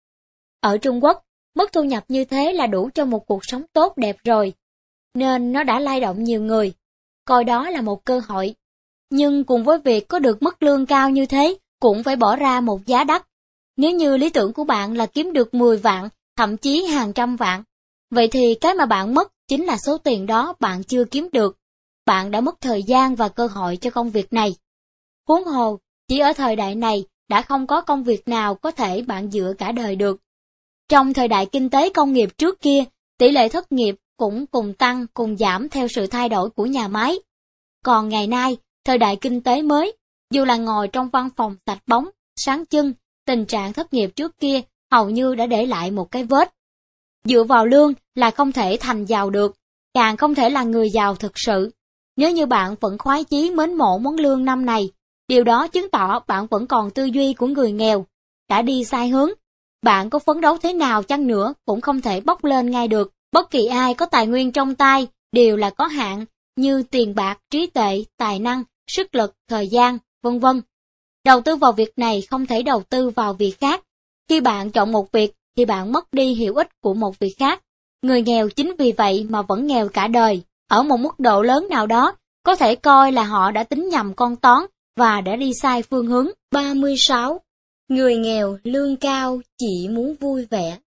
Ở Trung Quốc, mức thu nhập như thế là đủ cho một cuộc sống tốt đẹp rồi, nên nó đã lay động nhiều người, coi đó là một cơ hội. Nhưng cùng với việc có được mức lương cao như thế, cũng phải bỏ ra một giá đắt. Nếu như lý tưởng của bạn là kiếm được mười vạn, thậm chí hàng trăm vạn, vậy thì cái mà bạn mất chính là số tiền đó bạn chưa kiếm được. Bạn đã mất thời gian và cơ hội cho công việc này. Huống hồ, chỉ ở thời đại này đã không có công việc nào có thể bạn dựa cả đời được. Trong thời đại kinh tế công nghiệp trước kia, tỷ lệ thất nghiệp cũng cùng tăng cùng giảm theo sự thay đổi của nhà máy. Còn ngày nay, thời đại kinh tế mới, dù là ngồi trong văn phòng sạch bóng, sáng trưng, tình trạng thất nghiệp trước kia hầu như đã để lại một cái vết. Dựa vào lương là không thể thành giàu được, càng không thể là người giàu thực sự. Nếu như bạn vẫn khoái chí mến mộ món lương năm này, điều đó chứng tỏ bạn vẫn còn tư duy của người nghèo, đã đi sai hướng. Bạn có phấn đấu thế nào chăng nữa cũng không thể bốc lên ngay được. Bất kỳ ai có tài nguyên trong tay đều là có hạn, như tiền bạc, trí tuệ, tài năng, sức lực, thời gian, vân vân. Đầu tư vào việc này không thể đầu tư vào việc khác. Khi bạn chọn một việc thì bạn mất đi hiệu ích của một việc khác. Người nghèo chính vì vậy mà vẫn nghèo cả đời. Ở một mức độ lớn nào đó, có thể coi là họ đã tính nhầm con toán và đã đi sai phương hướng. ba mươi sáu. Người nghèo lương cao chỉ muốn vui vẻ.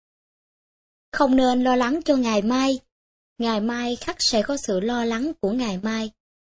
Không nên lo lắng cho ngày mai. Ngày mai khắc sẽ có sự lo lắng của ngày mai.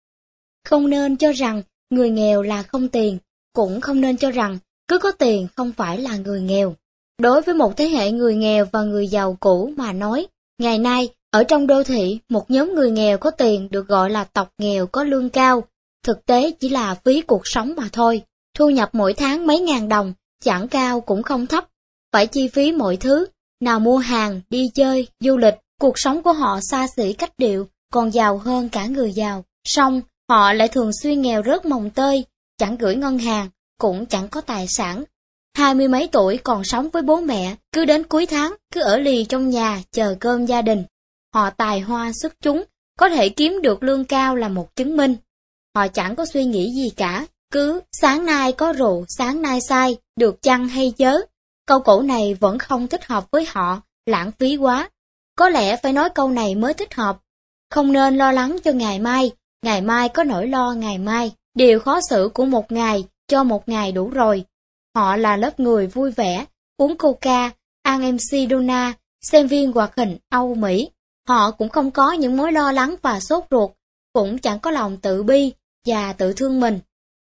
Không nên cho rằng người nghèo là không tiền, cũng không nên cho rằng cứ có tiền không phải là người nghèo. Đối với một thế hệ người nghèo và người giàu cũ mà nói, ngày nay, ở trong đô thị, một nhóm người nghèo có tiền được gọi là tộc nghèo có lương cao, thực tế chỉ là phí cuộc sống mà thôi. Thu nhập mỗi tháng mấy ngàn đồng, chẳng cao cũng không thấp, phải chi phí mọi thứ, nào mua hàng, đi chơi, du lịch, cuộc sống của họ xa xỉ cách điệu, còn giàu hơn cả người giàu. Song, họ lại thường xuyên nghèo rớt mồng tơi, chẳng gửi ngân hàng, cũng chẳng có tài sản. Hai mươi mấy tuổi còn sống với bố mẹ, cứ đến cuối tháng, cứ ở lì trong nhà chờ cơm gia đình. Họ tài hoa xuất chúng, có thể kiếm được lương cao là một chứng minh. Họ chẳng có suy nghĩ gì cả, cứ sáng nay có rượu, sáng nay say, được chăng hay chớ. Câu cổ này vẫn không thích hợp với họ, lãng phí quá. Có lẽ phải nói câu này mới thích hợp. Không nên lo lắng cho ngày mai, ngày mai có nỗi lo ngày mai. Điều khó xử của một ngày, cho một ngày đủ rồi. Họ là lớp người vui vẻ, uống coca, ăn em xê Dona, xem phim hoạt hình Âu Mỹ. Họ cũng không có những mối lo lắng và sốt ruột, cũng chẳng có lòng tự bi và tự thương mình.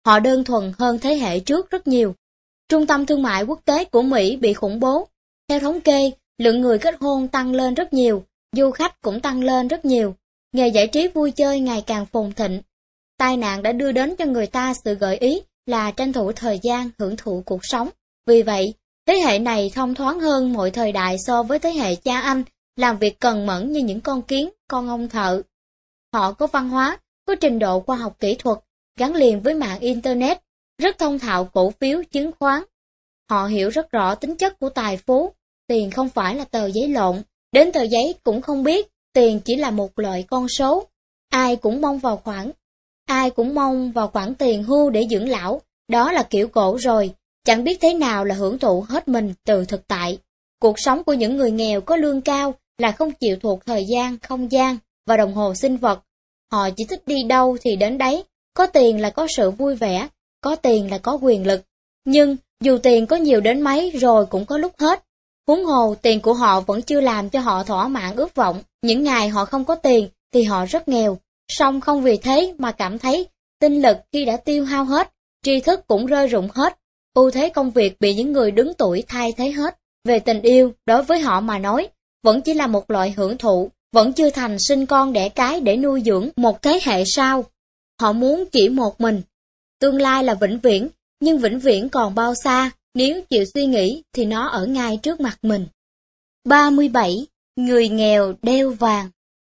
họ đơn thuần hơn thế hệ trước rất nhiều. Trung tâm thương mại quốc tế của Mỹ bị khủng bố. Theo thống kê, lượng người kết hôn tăng lên rất nhiều, du khách cũng tăng lên rất nhiều, nghề giải trí vui chơi ngày càng phồn thịnh. Tai nạn đã đưa đến cho người ta sự gợi ý là tranh thủ thời gian hưởng thụ cuộc sống. Vì vậy, thế hệ này thông thoáng hơn mọi thời đại so với thế hệ cha anh, làm việc cần mẫn như những con kiến, con ông thợ. Họ có văn hóa, có trình độ khoa học kỹ thuật, gắn liền với mạng Internet, rất thông thạo cổ phiếu, chứng khoán. Họ hiểu rất rõ tính chất của tài phú, tiền không phải là tờ giấy lộn, đến tờ giấy cũng không biết, tiền chỉ là một loại con số. Ai cũng mong vào khoản, ai cũng mong vào khoản tiền hưu để dưỡng lão, đó là kiểu cổ rồi, chẳng biết thế nào là hưởng thụ hết mình từ thực tại. Cuộc sống của những người nghèo có lương cao là không chịu thuộc thời gian, không gian và đồng hồ sinh vật. Họ chỉ thích đi đâu thì đến đấy, có tiền là có sự vui vẻ, có tiền là có quyền lực. Nhưng dù tiền có nhiều đến mấy rồi cũng có lúc hết. Huống hồ tiền của họ vẫn chưa làm cho họ thỏa mãn ước vọng. Những ngày họ không có tiền thì họ rất nghèo, song không vì thế mà cảm thấy tinh lực khi đã tiêu hao hết, tri thức cũng rơi rụng hết, ưu thế công việc bị những người đứng tuổi thay thế hết. Về tình yêu, đối với họ mà nói, vẫn chỉ là một loại hưởng thụ, vẫn chưa thành sinh con đẻ cái để nuôi dưỡng một thế hệ sau. Họ muốn chỉ một mình. Tương lai là vĩnh viễn, nhưng vĩnh viễn còn bao xa, nếu chịu suy nghĩ thì nó ở ngay trước mặt mình. ba mươi bảy. Người nghèo đeo vàng.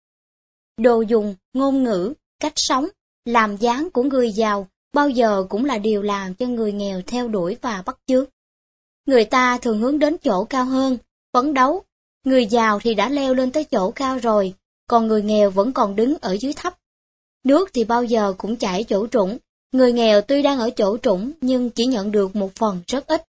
Đồ dùng, ngôn ngữ, cách sống, làm dáng của người giàu bao giờ cũng là điều làm cho người nghèo theo đuổi và bắt chước. Người ta thường hướng đến chỗ cao hơn, phấn đấu. Người giàu thì đã leo lên tới chỗ cao rồi, còn người nghèo vẫn còn đứng ở dưới thấp. Nước thì bao giờ cũng chảy chỗ trũng, người nghèo tuy đang ở chỗ trũng nhưng chỉ nhận được một phần rất ít.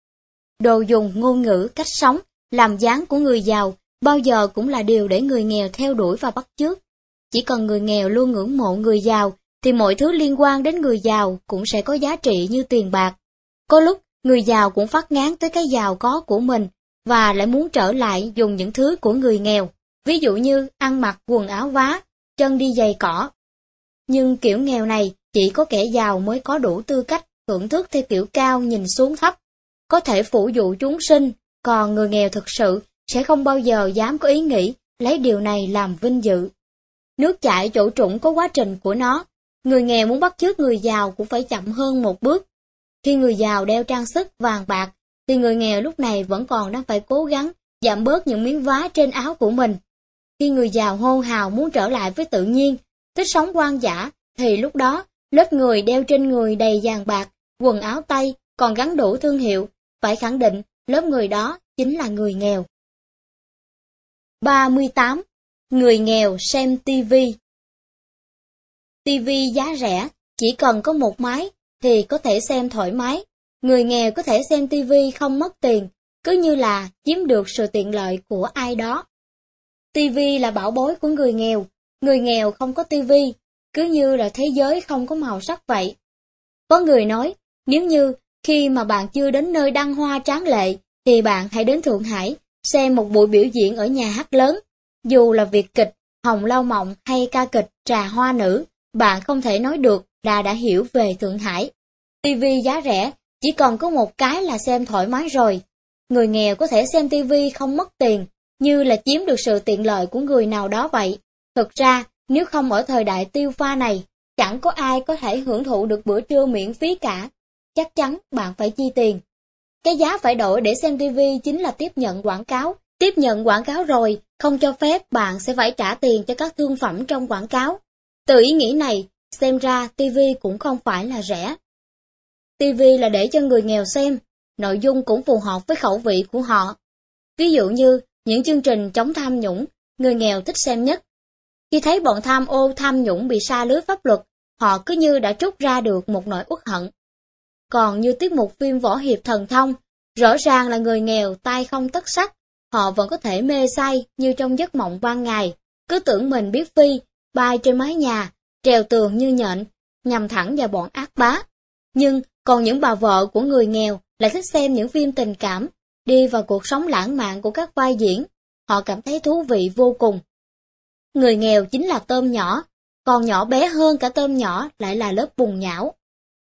Đồ dùng, ngôn ngữ, cách sống, làm dáng của người giàu bao giờ cũng là điều để người nghèo theo đuổi và bắt chước. Chỉ cần người nghèo luôn ngưỡng mộ người giàu thì mọi thứ liên quan đến người giàu cũng sẽ có giá trị như tiền bạc. Có lúc người giàu cũng phát ngán tới cái giàu có của mình và lại muốn trở lại dùng những thứ của người nghèo, ví dụ như ăn mặc quần áo vá, chân đi giày cỏ. Nhưng kiểu nghèo này chỉ có kẻ giàu mới có đủ tư cách thưởng thức theo kiểu cao nhìn xuống thấp, có thể phụ dụ chúng sinh, còn người nghèo thực sự sẽ không bao giờ dám có ý nghĩ lấy điều này làm vinh dự. Nước chảy chỗ trũng có quá trình của nó, người nghèo muốn bắt chước người giàu cũng phải chậm hơn một bước. Khi người giàu đeo trang sức vàng bạc, thì người nghèo lúc này vẫn còn đang phải cố gắng giảm bớt những miếng vá trên áo của mình. Khi người giàu hô hào muốn trở lại với tự nhiên, thích sống hoang dã, thì lúc đó, lớp người đeo trên người đầy vàng bạc, quần áo tây, còn gắn đủ thương hiệu, phải khẳng định lớp người đó chính là người nghèo. ba mươi tám. Người nghèo xem tivi. Tivi giá rẻ, chỉ cần có một máy thì có thể xem thoải mái. Người nghèo có thể xem tivi không mất tiền, cứ như là chiếm được sự tiện lợi của ai đó. Tivi là bảo bối của người nghèo, người nghèo không có tivi, cứ như là thế giới không có màu sắc vậy. Có người nói, nếu như khi mà bạn chưa đến nơi đăng hoa tráng lệ, thì bạn hãy đến Thượng Hải, xem một buổi biểu diễn ở nhà hát lớn. Dù là Việt kịch, Hồng Lâu Mộng hay ca kịch Trà Hoa Nữ, bạn không thể nói được là đã hiểu về Thượng Hải. Tivi giá rẻ, chỉ cần có một cái là xem thoải mái rồi. Người nghèo có thể xem tivi không mất tiền, như là chiếm được sự tiện lợi của người nào đó vậy. Thực ra, nếu không ở thời đại tiêu pha này, chẳng có ai có thể hưởng thụ được bữa trưa miễn phí cả. Chắc chắn bạn phải chi tiền. Cái giá phải đổi để xem tivi chính là tiếp nhận quảng cáo. Tiếp nhận quảng cáo rồi, không cho phép bạn sẽ phải trả tiền cho các thương phẩm trong quảng cáo. Từ ý nghĩ này, xem ra tivi cũng không phải là rẻ. Tivi là để cho người nghèo xem, nội dung cũng phù hợp với khẩu vị của họ. Ví dụ như những chương trình chống tham nhũng, người nghèo thích xem nhất. Khi thấy bọn tham ô tham nhũng bị sa lưới pháp luật, họ cứ như đã trút ra được một nỗi uất hận. Còn như tiết mục phim võ hiệp thần thông, rõ ràng là người nghèo tay không tất sắt, họ vẫn có thể mê say như trong giấc mộng ban ngày, cứ tưởng mình biết phi, bay trên mái nhà, trèo tường như nhện, nhằm thẳng vào bọn ác bá. Nhưng còn những bà vợ của người nghèo lại thích xem những phim tình cảm, đi vào cuộc sống lãng mạn của các vai diễn, họ cảm thấy thú vị vô cùng. Người nghèo chính là tôm nhỏ, còn nhỏ bé hơn cả tôm nhỏ lại là lớp bùn nhão.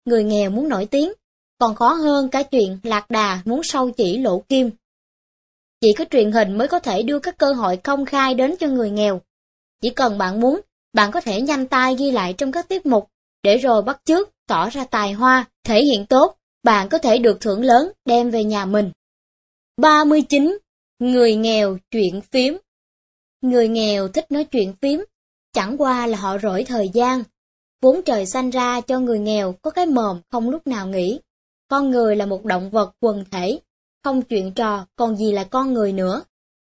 người nghèo muốn nổi tiếng, còn khó hơn cả chuyện lạc đà muốn sâu chỉ lỗ kim. Chỉ có truyền hình mới có thể đưa các cơ hội công khai đến cho người nghèo. Chỉ cần bạn muốn, bạn có thể nhanh tay ghi lại trong các tiết mục, để rồi bắt chước, tỏ ra tài hoa, thể hiện tốt, bạn có thể được thưởng lớn đem về nhà mình. ba mươi chín. Người nghèo chuyện phím. Người nghèo thích nói chuyện phím, chẳng qua là họ rỗi thời gian. Vốn trời sanh ra cho người nghèo có cái mồm không lúc nào nghỉ. Con người là một động vật quần thể, không chuyện trò còn gì là con người nữa.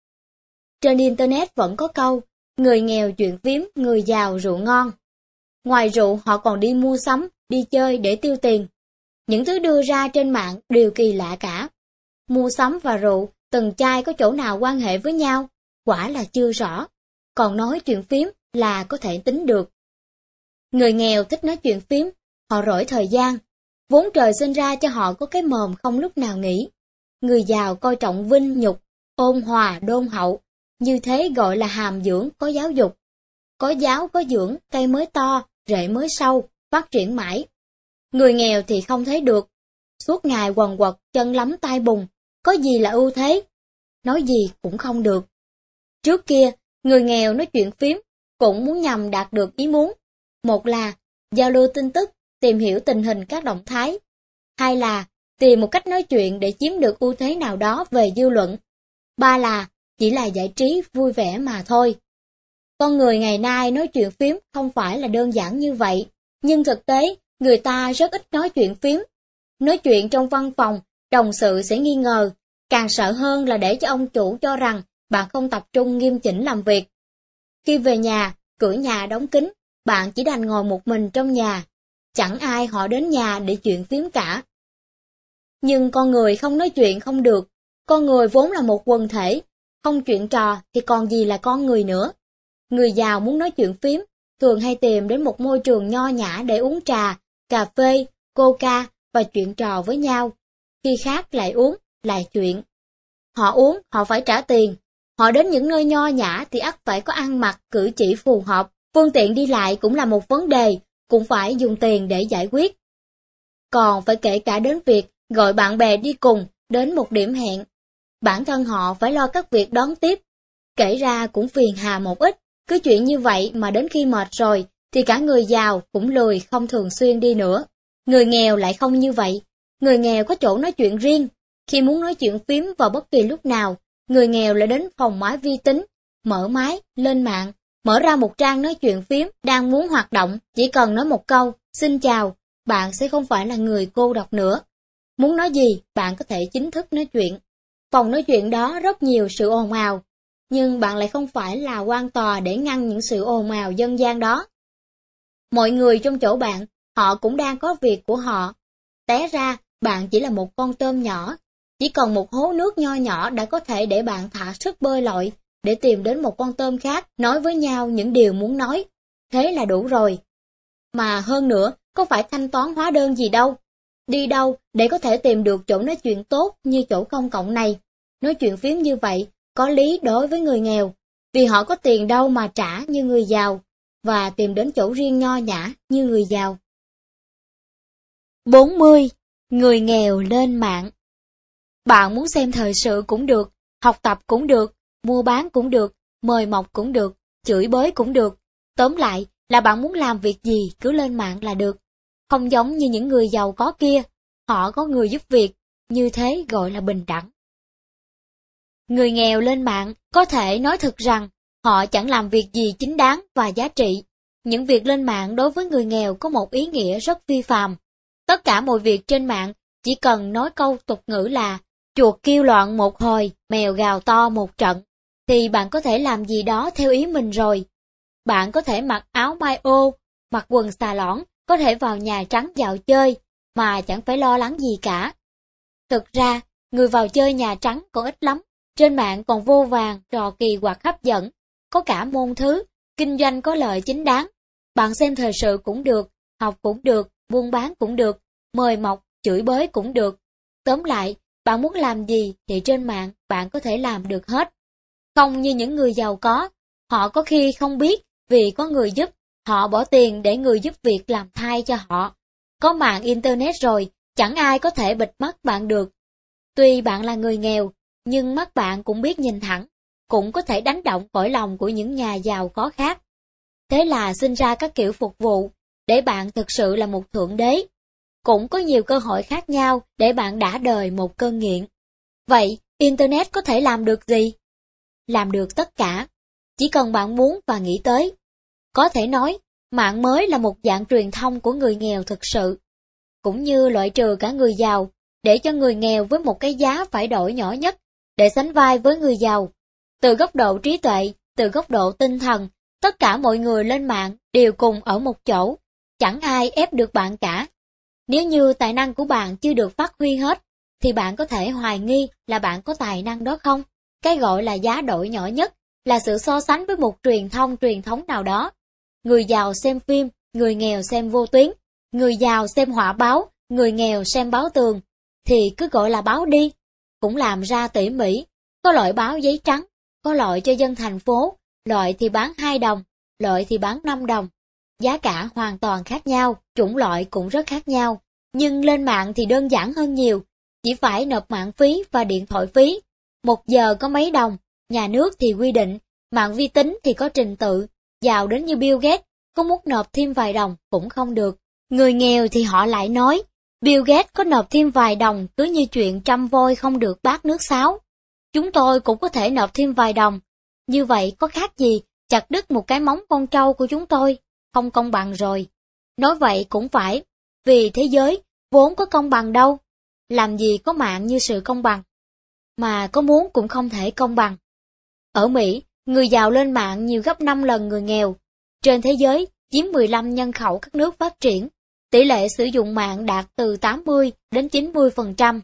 Trên Internet vẫn có câu, người nghèo chuyện phím, người giàu rượu ngon. Ngoài rượu họ còn đi mua sắm, đi chơi để tiêu tiền. Những thứ đưa ra trên mạng đều kỳ lạ cả. Mua sắm và rượu, từng chai có chỗ nào quan hệ với nhau, quả là chưa rõ. Còn nói chuyện phím là có thể tính được. Người nghèo thích nói chuyện phím, họ rỗi thời gian. Vốn trời sinh ra cho họ có cái mồm không lúc nào nghỉ. Người giàu coi trọng vinh nhục, ôn hòa đôn hậu, như thế gọi là hàm dưỡng có giáo dục. Có giáo có dưỡng, cây mới to, rễ mới sâu, phát triển mãi. Người nghèo thì không thấy được. Suốt ngày quần quật, chân lắm tay bùn, có gì là ưu thế? Nói gì cũng không được. Trước kia, người nghèo nói chuyện phím, cũng muốn nhằm đạt được ý muốn. Một là giao lưu tin tức, tìm hiểu tình hình các động thái. Hai là tìm một cách nói chuyện để chiếm được ưu thế nào đó về dư luận. Ba là chỉ là giải trí vui vẻ mà thôi. Con người ngày nay nói chuyện phím không phải là đơn giản như vậy, nhưng thực tế người ta rất ít nói chuyện phím. Nói chuyện trong văn phòng, đồng sự sẽ nghi ngờ, càng sợ hơn là để cho ông chủ cho rằng bạn không tập trung nghiêm chỉnh làm việc. Khi về nhà, cửa nhà đóng kín, bạn chỉ đành ngồi một mình trong nhà, chẳng ai họ đến nhà để chuyện phím cả. Nhưng con người không nói chuyện không được, con người vốn là một quần thể, không chuyện trò thì còn gì là con người nữa. Người giàu muốn nói chuyện phím, thường hay tìm đến một môi trường nho nhã để uống trà, cà phê, coca và chuyện trò với nhau. Khi khác lại uống, lại chuyện. Họ uống, họ phải trả tiền. Họ đến những nơi nho nhã thì ắt phải có ăn mặc, cử chỉ phù hợp. Phương tiện đi lại cũng là một vấn đề, cũng phải dùng tiền để giải quyết. Còn phải kể cả đến việc gọi bạn bè đi cùng đến một điểm hẹn. Bản thân họ phải lo các việc đón tiếp. Kể ra cũng phiền hà một ít, cứ chuyện như vậy mà đến khi mệt rồi thì cả người giàu cũng lười không thường xuyên đi nữa. Người nghèo lại không như vậy. Người nghèo có chỗ nói chuyện riêng. Khi muốn nói chuyện phím vào bất kỳ lúc nào, người nghèo lại đến phòng máy vi tính, mở máy, lên mạng, mở ra một trang nói chuyện phím, đang muốn hoạt động, chỉ cần nói một câu, xin chào, bạn sẽ không phải là người cô độc nữa. Muốn nói gì, bạn có thể chính thức nói chuyện. Phòng nói chuyện đó rất nhiều sự ồn ào, nhưng bạn lại không phải là quan tòa để ngăn những sự ồn ào dân gian đó. Mọi người trong chỗ bạn, họ cũng đang có việc của họ. Té ra, bạn chỉ là một con tôm nhỏ, chỉ cần một hố nước nho nhỏ đã có thể để bạn thả sức bơi lội, để tìm đến một con tôm khác, nói với nhau những điều muốn nói. Thế là đủ rồi. Mà hơn nữa, có phải thanh toán hóa đơn gì đâu. Đi đâu để có thể tìm được chỗ nói chuyện tốt như chỗ công cộng này. Nói chuyện phím như vậy, có lý đối với người nghèo, vì họ có tiền đâu mà trả như người giàu, và tìm đến chỗ riêng nho nhã như người giàu. bốn mươi. Người nghèo lên mạng. Bạn muốn xem thời sự cũng được, học tập cũng được, mua bán cũng được, mời mọc cũng được, chửi bới cũng được. Tóm lại là bạn muốn làm việc gì cứ lên mạng là được. Không giống như những người giàu có kia, họ có người giúp việc, như thế gọi là bình đẳng. Người nghèo lên mạng có thể nói thực rằng họ chẳng làm việc gì chính đáng và giá trị. Những việc lên mạng đối với người nghèo có một ý nghĩa rất phi phàm. Tất cả mọi việc trên mạng chỉ cần nói câu tục ngữ là chuột kêu loạn một hồi, mèo gào to một trận, thì bạn có thể làm gì đó theo ý mình rồi. Bạn có thể mặc áo may ô, mặc quần xà lõn, có thể vào Nhà Trắng dạo chơi, mà chẳng phải lo lắng gì cả. Thực ra, người vào chơi Nhà Trắng còn ít lắm, trên mạng còn vô vàn trò kỳ quặc hấp dẫn, có cả môn thứ, kinh doanh có lợi chính đáng. Bạn xem thời sự cũng được, học cũng được, buôn bán cũng được, mời mọc, chửi bới cũng được. Tóm lại, bạn muốn làm gì thì trên mạng bạn có thể làm được hết. Không như những người giàu có, họ có khi không biết vì có người giúp, họ bỏ tiền để người giúp việc làm thay cho họ. Có mạng Internet rồi, chẳng ai có thể bịt mắt bạn được. Tuy bạn là người nghèo, nhưng mắt bạn cũng biết nhìn thẳng, cũng có thể đánh động cõi lòng của những nhà giàu có khác. Thế là sinh ra các kiểu phục vụ, để bạn thực sự là một thượng đế. Cũng có nhiều cơ hội khác nhau để bạn đã đời một cơn nghiện. Vậy, Internet có thể làm được gì? Làm được tất cả. Chỉ cần bạn muốn và nghĩ tới. Có thể nói, mạng mới là một dạng truyền thông của người nghèo thực sự. Cũng như loại trừ cả người giàu, để cho người nghèo với một cái giá phải đổi nhỏ nhất, để sánh vai với người giàu. Từ góc độ trí tuệ, từ góc độ tinh thần, tất cả mọi người lên mạng đều cùng ở một chỗ, chẳng ai ép được bạn cả. Nếu như tài năng của bạn chưa được phát huy hết, thì bạn có thể hoài nghi là bạn có tài năng đó không? Cái gọi là giá đổi nhỏ nhất là sự so sánh với một truyền thông truyền thống nào đó. Người giàu xem phim, người nghèo xem vô tuyến, người giàu xem họa báo, người nghèo xem báo tường, thì cứ gọi là báo đi. Cũng làm ra tỉ mỉ, có loại báo giấy trắng, có loại cho dân thành phố, loại thì bán hai đồng, loại thì bán năm đồng. Giá cả hoàn toàn khác nhau, chủng loại cũng rất khác nhau. Nhưng lên mạng thì đơn giản hơn nhiều, chỉ phải nộp mạng phí và điện thoại phí. Một giờ có mấy đồng, nhà nước thì quy định, mạng vi tính thì có trình tự, giàu đến như Bill Gates, có muốn nộp thêm vài đồng cũng không được. Người nghèo thì họ lại nói, Bill Gates có nộp thêm vài đồng cứ như chuyện trăm voi không được bát nước sáo. Chúng tôi cũng có thể nộp thêm vài đồng. Như vậy có khác gì chặt đứt một cái móng con trâu của chúng tôi, không công bằng rồi. Nói vậy cũng phải, vì thế giới vốn có công bằng đâu. Làm gì có mạng như sự công bằng, mà có muốn cũng không thể công bằng. Ở Mỹ, người giàu lên mạng nhiều gấp năm lần người nghèo. Trên thế giới, chiếm mười lăm nhân khẩu các nước phát triển, tỷ lệ sử dụng mạng đạt từ tám mươi đến chín mươi phần trăm.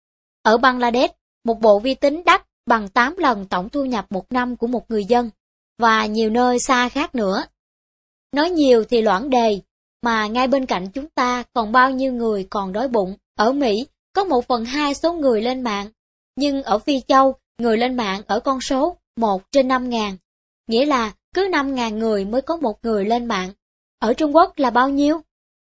Ở Bangladesh, một bộ vi tính đắt bằng tám lần tổng thu nhập một năm của một người dân, và nhiều nơi xa khác nữa. Nói nhiều thì loãng đề, mà ngay bên cạnh chúng ta còn bao nhiêu người còn đói bụng. Ở Mỹ, có một phần hai số người lên mạng, nhưng ở Phi Châu, người lên mạng ở con số một trên năm ngàn, nghĩa là cứ năm ngàn người mới có một người lên mạng. Ở Trung Quốc là bao nhiêu?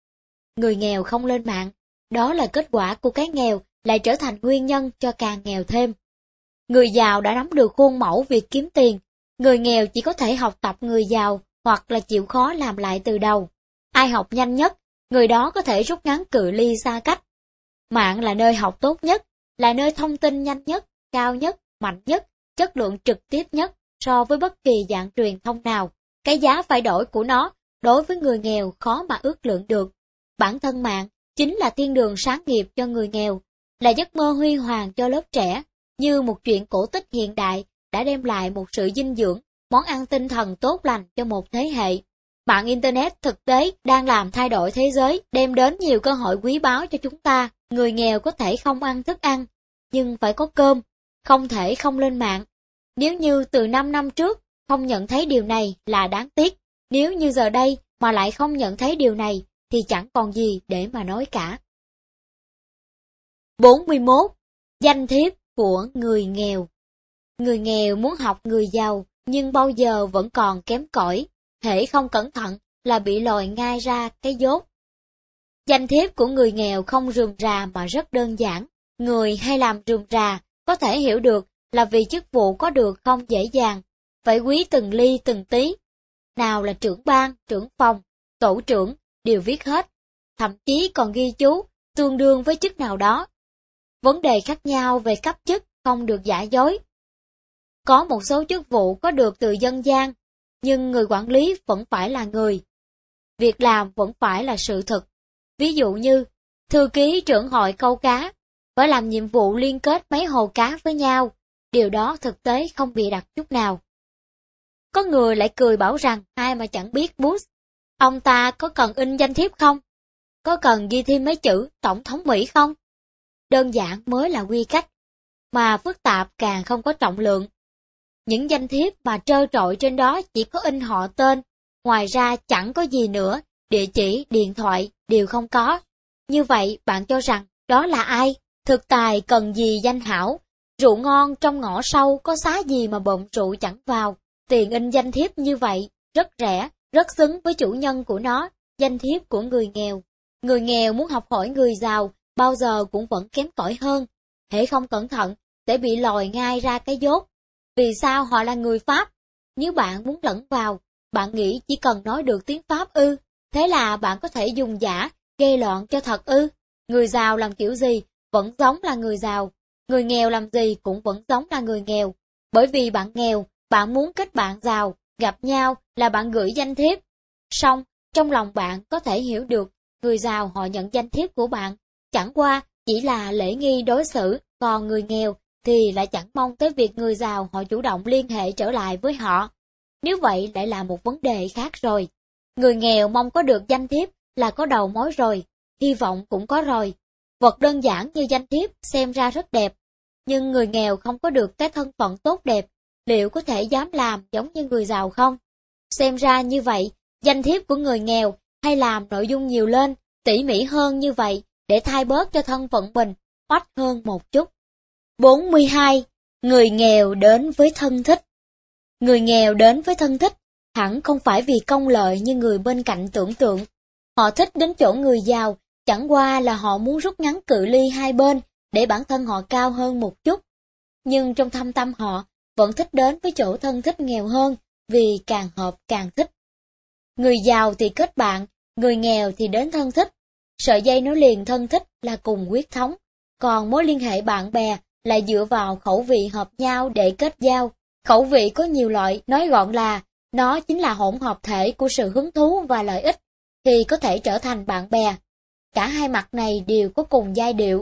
Người nghèo không lên mạng, đó là kết quả của cái nghèo lại trở thành nguyên nhân cho càng nghèo thêm. Người giàu đã nắm được khuôn mẫu việc kiếm tiền, người nghèo chỉ có thể học tập người giàu hoặc là chịu khó làm lại từ đầu. Ai học nhanh nhất, người đó có thể rút ngắn cự ly xa cách. Mạng là nơi học tốt nhất, là nơi thông tin nhanh nhất, cao nhất, mạnh nhất, chất lượng trực tiếp nhất so với bất kỳ dạng truyền thông nào. Cái giá phải đổi của nó đối với người nghèo khó mà ước lượng được. Bản thân mạng chính là thiên đường sáng nghiệp cho người nghèo, là giấc mơ huy hoàng cho lớp trẻ, như một chuyện cổ tích hiện đại đã đem lại một sự dinh dưỡng, món ăn tinh thần tốt lành cho một thế hệ. Mạng Internet thực tế đang làm thay đổi thế giới, đem đến nhiều cơ hội quý báu cho chúng ta. Người nghèo có thể không ăn thức ăn, nhưng phải có cơm, không thể không lên mạng. Nếu như từ năm năm trước không nhận thấy điều này là đáng tiếc, nếu như giờ đây mà lại không nhận thấy điều này thì chẳng còn gì để mà nói cả. bốn mươi mốt. Danh thiếp của người nghèo. Người nghèo muốn học người giàu, nhưng bao giờ vẫn còn kém cỏi, hễ không cẩn thận là bị lòi ngay ra cái dốt. Danh thiếp của người nghèo không rườm rà mà rất đơn giản. Người hay làm rườm rà có thể hiểu được là vì chức vụ có được không dễ dàng, phải quý từng ly từng tí. Nào là trưởng ban, trưởng phòng, tổ trưởng đều viết hết, thậm chí còn ghi chú tương đương với chức nào đó. Vấn đề khác nhau về cấp chức không được giả dối. Có một số chức vụ có được từ dân gian, nhưng người quản lý vẫn phải là người. Việc làm vẫn phải là sự thực. Ví dụ như, thư ký trưởng hội câu cá, phải làm nhiệm vụ liên kết mấy hồ cá với nhau, điều đó thực tế không bịa đặt chút nào. Có người lại cười bảo rằng ai mà chẳng biết Bush, ông ta có cần in danh thiếp không? Có cần ghi thêm mấy chữ Tổng thống Mỹ không? Đơn giản mới là quy cách, mà phức tạp càng không có trọng lượng. Những danh thiếp mà trơ trọi trên đó chỉ có in họ tên, ngoài ra chẳng có gì nữa, địa chỉ, điện thoại đều không có. Như vậy bạn cho rằng đó là ai? Thực tài cần gì danh hảo? Rượu ngon trong ngõ sâu có xá gì mà bộn rượu chẳng vào. Tiền in danh thiếp như vậy, rất rẻ, rất xứng với chủ nhân của nó, danh thiếp của người nghèo. Người nghèo muốn học hỏi người giàu, bao giờ cũng vẫn kém cỏi hơn. Hễ không cẩn thận, sẽ bị lòi ngay ra cái dốt. Vì sao họ là người Pháp? Nếu bạn muốn lẫn vào, bạn nghĩ chỉ cần nói được tiếng Pháp ư? Thế là bạn có thể dùng giả, gây loạn cho thật ư? Người giàu làm kiểu gì, vẫn giống là người giàu. Người nghèo làm gì cũng vẫn giống là người nghèo. Bởi vì bạn nghèo, bạn muốn kết bạn giàu, gặp nhau là bạn gửi danh thiếp. Song, trong lòng bạn có thể hiểu được, người giàu họ nhận danh thiếp của bạn, chẳng qua chỉ là lễ nghi đối xử, còn người nghèo thì lại chẳng mong tới việc người giàu họ chủ động liên hệ trở lại với họ. Nếu vậy lại là một vấn đề khác rồi. Người nghèo mong có được danh thiếp là có đầu mối rồi, hy vọng cũng có rồi. Vật đơn giản như danh thiếp xem ra rất đẹp, nhưng người nghèo không có được cái thân phận tốt đẹp, liệu có thể dám làm giống như người giàu không? Xem ra như vậy, danh thiếp của người nghèo hay làm nội dung nhiều lên, tỉ mỉ hơn như vậy để thay bớt cho thân phận mình, oách hơn một chút. bốn mươi hai. Người nghèo đến với thân thích. Người nghèo đến với thân thích hẳn không phải vì công lợi như người bên cạnh tưởng tượng. Họ thích đến chỗ người giàu, chẳng qua là họ muốn rút ngắn cự ly hai bên để bản thân họ cao hơn một chút. Nhưng trong thâm tâm họ vẫn thích đến với chỗ thân thích nghèo hơn, vì càng hợp càng thích. Người giàu thì kết bạn, người nghèo thì đến thân thích. Sợi dây nối liền thân thích là cùng huyết thống, còn mối liên hệ bạn bè là dựa vào khẩu vị hợp nhau để kết giao. Khẩu vị có nhiều loại, nói gọn là nó chính là hỗn hợp thể của sự hứng thú và lợi ích, thì có thể trở thành bạn bè. Cả hai mặt này đều có cùng giai điệu.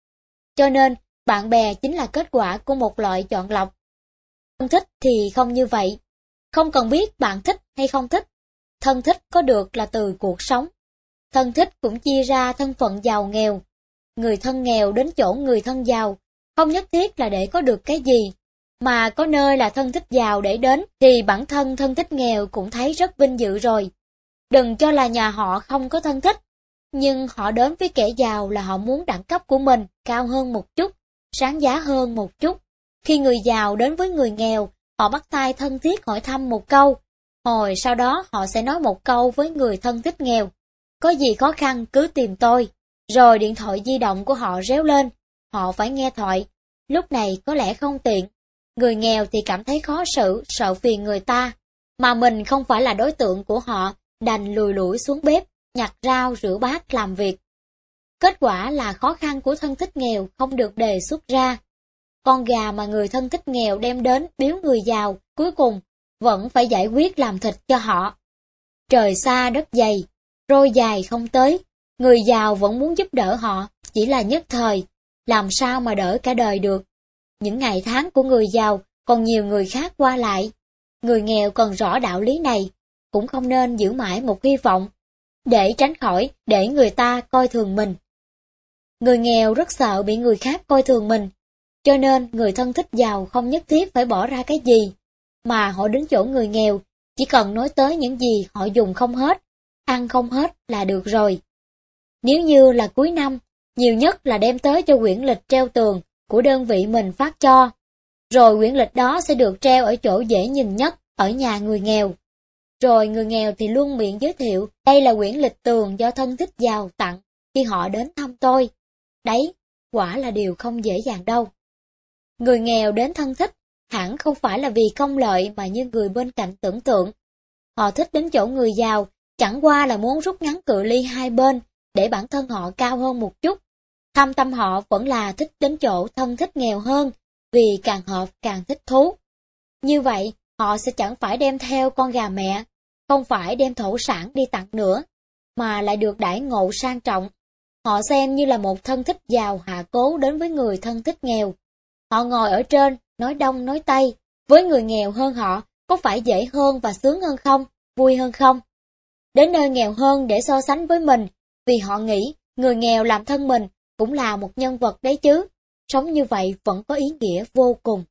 Cho nên, bạn bè chính là kết quả của một loại chọn lọc. Thân thích thì không như vậy. Không cần biết bạn thích hay không thích. Thân thích có được là từ cuộc sống. Thân thích cũng chia ra thân phận giàu nghèo. Người thân nghèo đến chỗ người thân giàu, không nhất thiết là để có được cái gì, mà có nơi là thân thích giàu để đến thì bản thân thân thích nghèo cũng thấy rất vinh dự rồi. Đừng cho là nhà họ không có thân thích, nhưng họ đến với kẻ giàu là họ muốn đẳng cấp của mình cao hơn một chút, sáng giá hơn một chút. Khi người giàu đến với người nghèo, họ bắt tay thân thiết hỏi thăm một câu, hồi sau đó họ sẽ nói một câu với người thân thích nghèo. Có gì khó khăn cứ tìm tôi. Rồi điện thoại di động của họ réo lên, họ phải nghe thoại. Lúc này có lẽ không tiện. Người nghèo thì cảm thấy khó xử, sợ phiền người ta, mà mình không phải là đối tượng của họ, đành lùi lủi xuống bếp, nhặt rau, rửa bát, làm việc. Kết quả là khó khăn của thân thích nghèo không được đề xuất ra. Con gà mà người thân thích nghèo đem đến biếu người giàu, cuối cùng vẫn phải giải quyết làm thịt cho họ. Trời xa đất dày, roi dài không tới, người giàu vẫn muốn giúp đỡ họ, chỉ là nhất thời, làm sao mà đỡ cả đời được. Những ngày tháng của người giàu còn nhiều người khác qua lại. Người nghèo cần rõ đạo lý này, cũng không nên giữ mãi một hy vọng, để tránh khỏi để người ta coi thường mình. Người nghèo rất sợ bị người khác coi thường mình, cho nên người thân thích giàu không nhất thiết phải bỏ ra cái gì, mà họ đến chỗ người nghèo, chỉ cần nói tới những gì họ dùng không hết, ăn không hết là được rồi. Nếu như là cuối năm, nhiều nhất là đem tới cho quyển lịch treo tường của đơn vị mình phát cho, rồi quyển lịch đó sẽ được treo ở chỗ dễ nhìn nhất, ở nhà người nghèo. Rồi người nghèo thì luôn miệng giới thiệu, đây là quyển lịch tường do thân thích giàu tặng khi họ đến thăm tôi. Đấy, quả là điều không dễ dàng đâu. Người nghèo đến thân thích, hẳn không phải là vì công lợi mà như người bên cạnh tưởng tượng. Họ thích đến chỗ người giàu, chẳng qua là muốn rút ngắn cự ly hai bên, để bản thân họ cao hơn một chút. Thâm tâm họ vẫn là thích đến chỗ thân thích nghèo hơn, vì càng hợp càng thích thú. Như vậy, họ sẽ chẳng phải đem theo con gà mẹ, không phải đem thổ sản đi tặng nữa, mà lại được đãi ngộ sang trọng. Họ xem như là một thân thích giàu hạ cố đến với người thân thích nghèo. Họ ngồi ở trên, nói đông nói tây, với người nghèo hơn họ, có phải dễ hơn và sướng hơn không, vui hơn không? Đến nơi nghèo hơn để so sánh với mình, vì họ nghĩ người nghèo làm thân mình cũng là một nhân vật đấy chứ, sống như vậy vẫn có ý nghĩa vô cùng.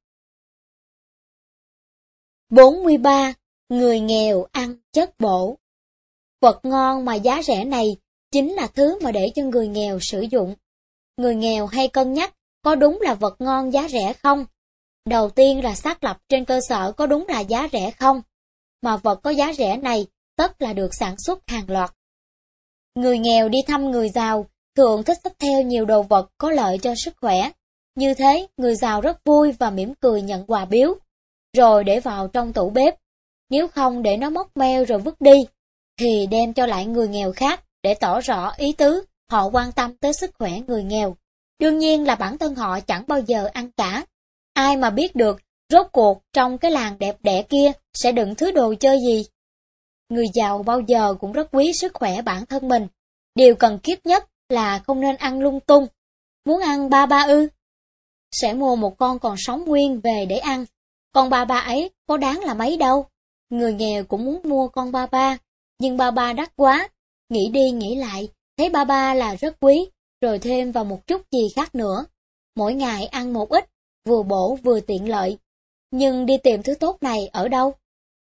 bốn mươi ba. Người nghèo ăn chất bổ. Vật ngon mà giá rẻ này chính là thứ mà để cho người nghèo sử dụng. Người nghèo hay cân nhắc có đúng là vật ngon giá rẻ không? Đầu tiên là xác lập trên cơ sở có đúng là giá rẻ không? Mà vật có giá rẻ này tất là được sản xuất hàng loạt. Người nghèo đi thăm người giàu, thường thích xách theo nhiều đồ vật có lợi cho sức khỏe. Như thế, người giàu rất vui và mỉm cười nhận quà biếu, rồi để vào trong tủ bếp. Nếu không để nó mốc meo rồi vứt đi, thì đem cho lại người nghèo khác để tỏ rõ ý tứ họ quan tâm tới sức khỏe người nghèo. Đương nhiên là bản thân họ chẳng bao giờ ăn cả. Ai mà biết được rốt cuộc trong cái làng đẹp đẽ kia sẽ đựng thứ đồ chơi gì. Người giàu bao giờ cũng rất quý sức khỏe bản thân mình. Điều cần kiếp nhất là không nên ăn lung tung. Muốn ăn ba ba ư? Sẽ mua một con còn sống nguyên về để ăn. Con ba ba ấy có đáng là mấy đâu. Người nghèo cũng muốn mua con ba ba, nhưng ba ba đắt quá. Nghĩ đi nghĩ lại, thấy ba ba là rất quý, rồi thêm vào một chút gì khác nữa. Mỗi ngày ăn một ít, vừa bổ vừa tiện lợi. Nhưng đi tìm thứ tốt này ở đâu?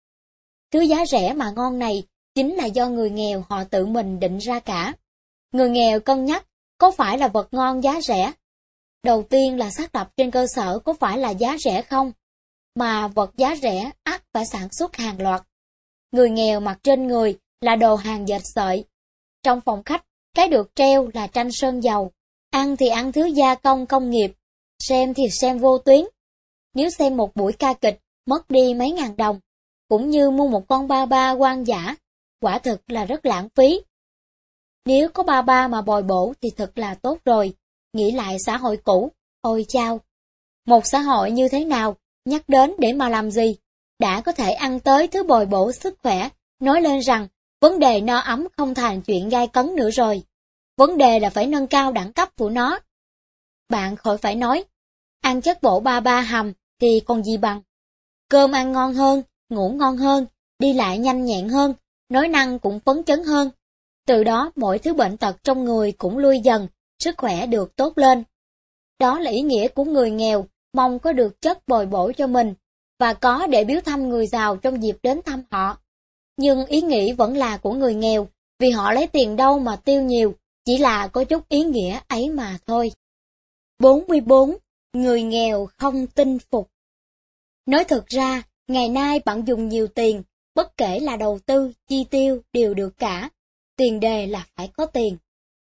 Thứ giá rẻ mà ngon này chính là do người nghèo họ tự mình định ra cả. Người nghèo cân nhắc có phải là vật ngon giá rẻ. Đầu tiên là xác lập trên cơ sở có phải là giá rẻ không, mà vật giá rẻ ắt phải sản xuất hàng loạt. Người nghèo mặc trên người là đồ hàng dệt sợi. Trong phòng khách, cái được treo là tranh sơn dầu. Ăn thì ăn thứ gia công công nghiệp, xem thì xem vô tuyến. Nếu xem một buổi ca kịch mất đi mấy ngàn đồng, cũng như mua một con ba ba hoang dã, quả thực là rất lãng phí. Nếu có ba ba mà bồi bổ thì thật là tốt rồi. Nghĩ lại xã hội cũ, ôi chao! Một xã hội như thế nào, nhắc đến để mà làm gì? Đã có thể ăn tới thứ bồi bổ sức khỏe, nói lên rằng vấn đề no ấm không thành chuyện gai cấn nữa rồi. Vấn đề là phải nâng cao đẳng cấp của nó. Bạn khỏi phải nói, ăn chất bổ ba ba hầm thì còn gì bằng. Cơm ăn ngon hơn, ngủ ngon hơn, đi lại nhanh nhẹn hơn, nói năng cũng phấn chấn hơn. Từ đó mỗi thứ bệnh tật trong người cũng lui dần, sức khỏe được tốt lên. Đó là ý nghĩa của người nghèo, mong có được chất bồi bổ cho mình, và có để biếu thăm người giàu trong dịp đến thăm họ. Nhưng ý nghĩ vẫn là của người nghèo, vì họ lấy tiền đâu mà tiêu nhiều, chỉ là có chút ý nghĩa ấy mà thôi. bốn mươi bốn. Người nghèo không tin phục. Nói thật ra, ngày nay bạn dùng nhiều tiền, bất kể là đầu tư, chi tiêu đều được cả. Tiền đề là phải có tiền.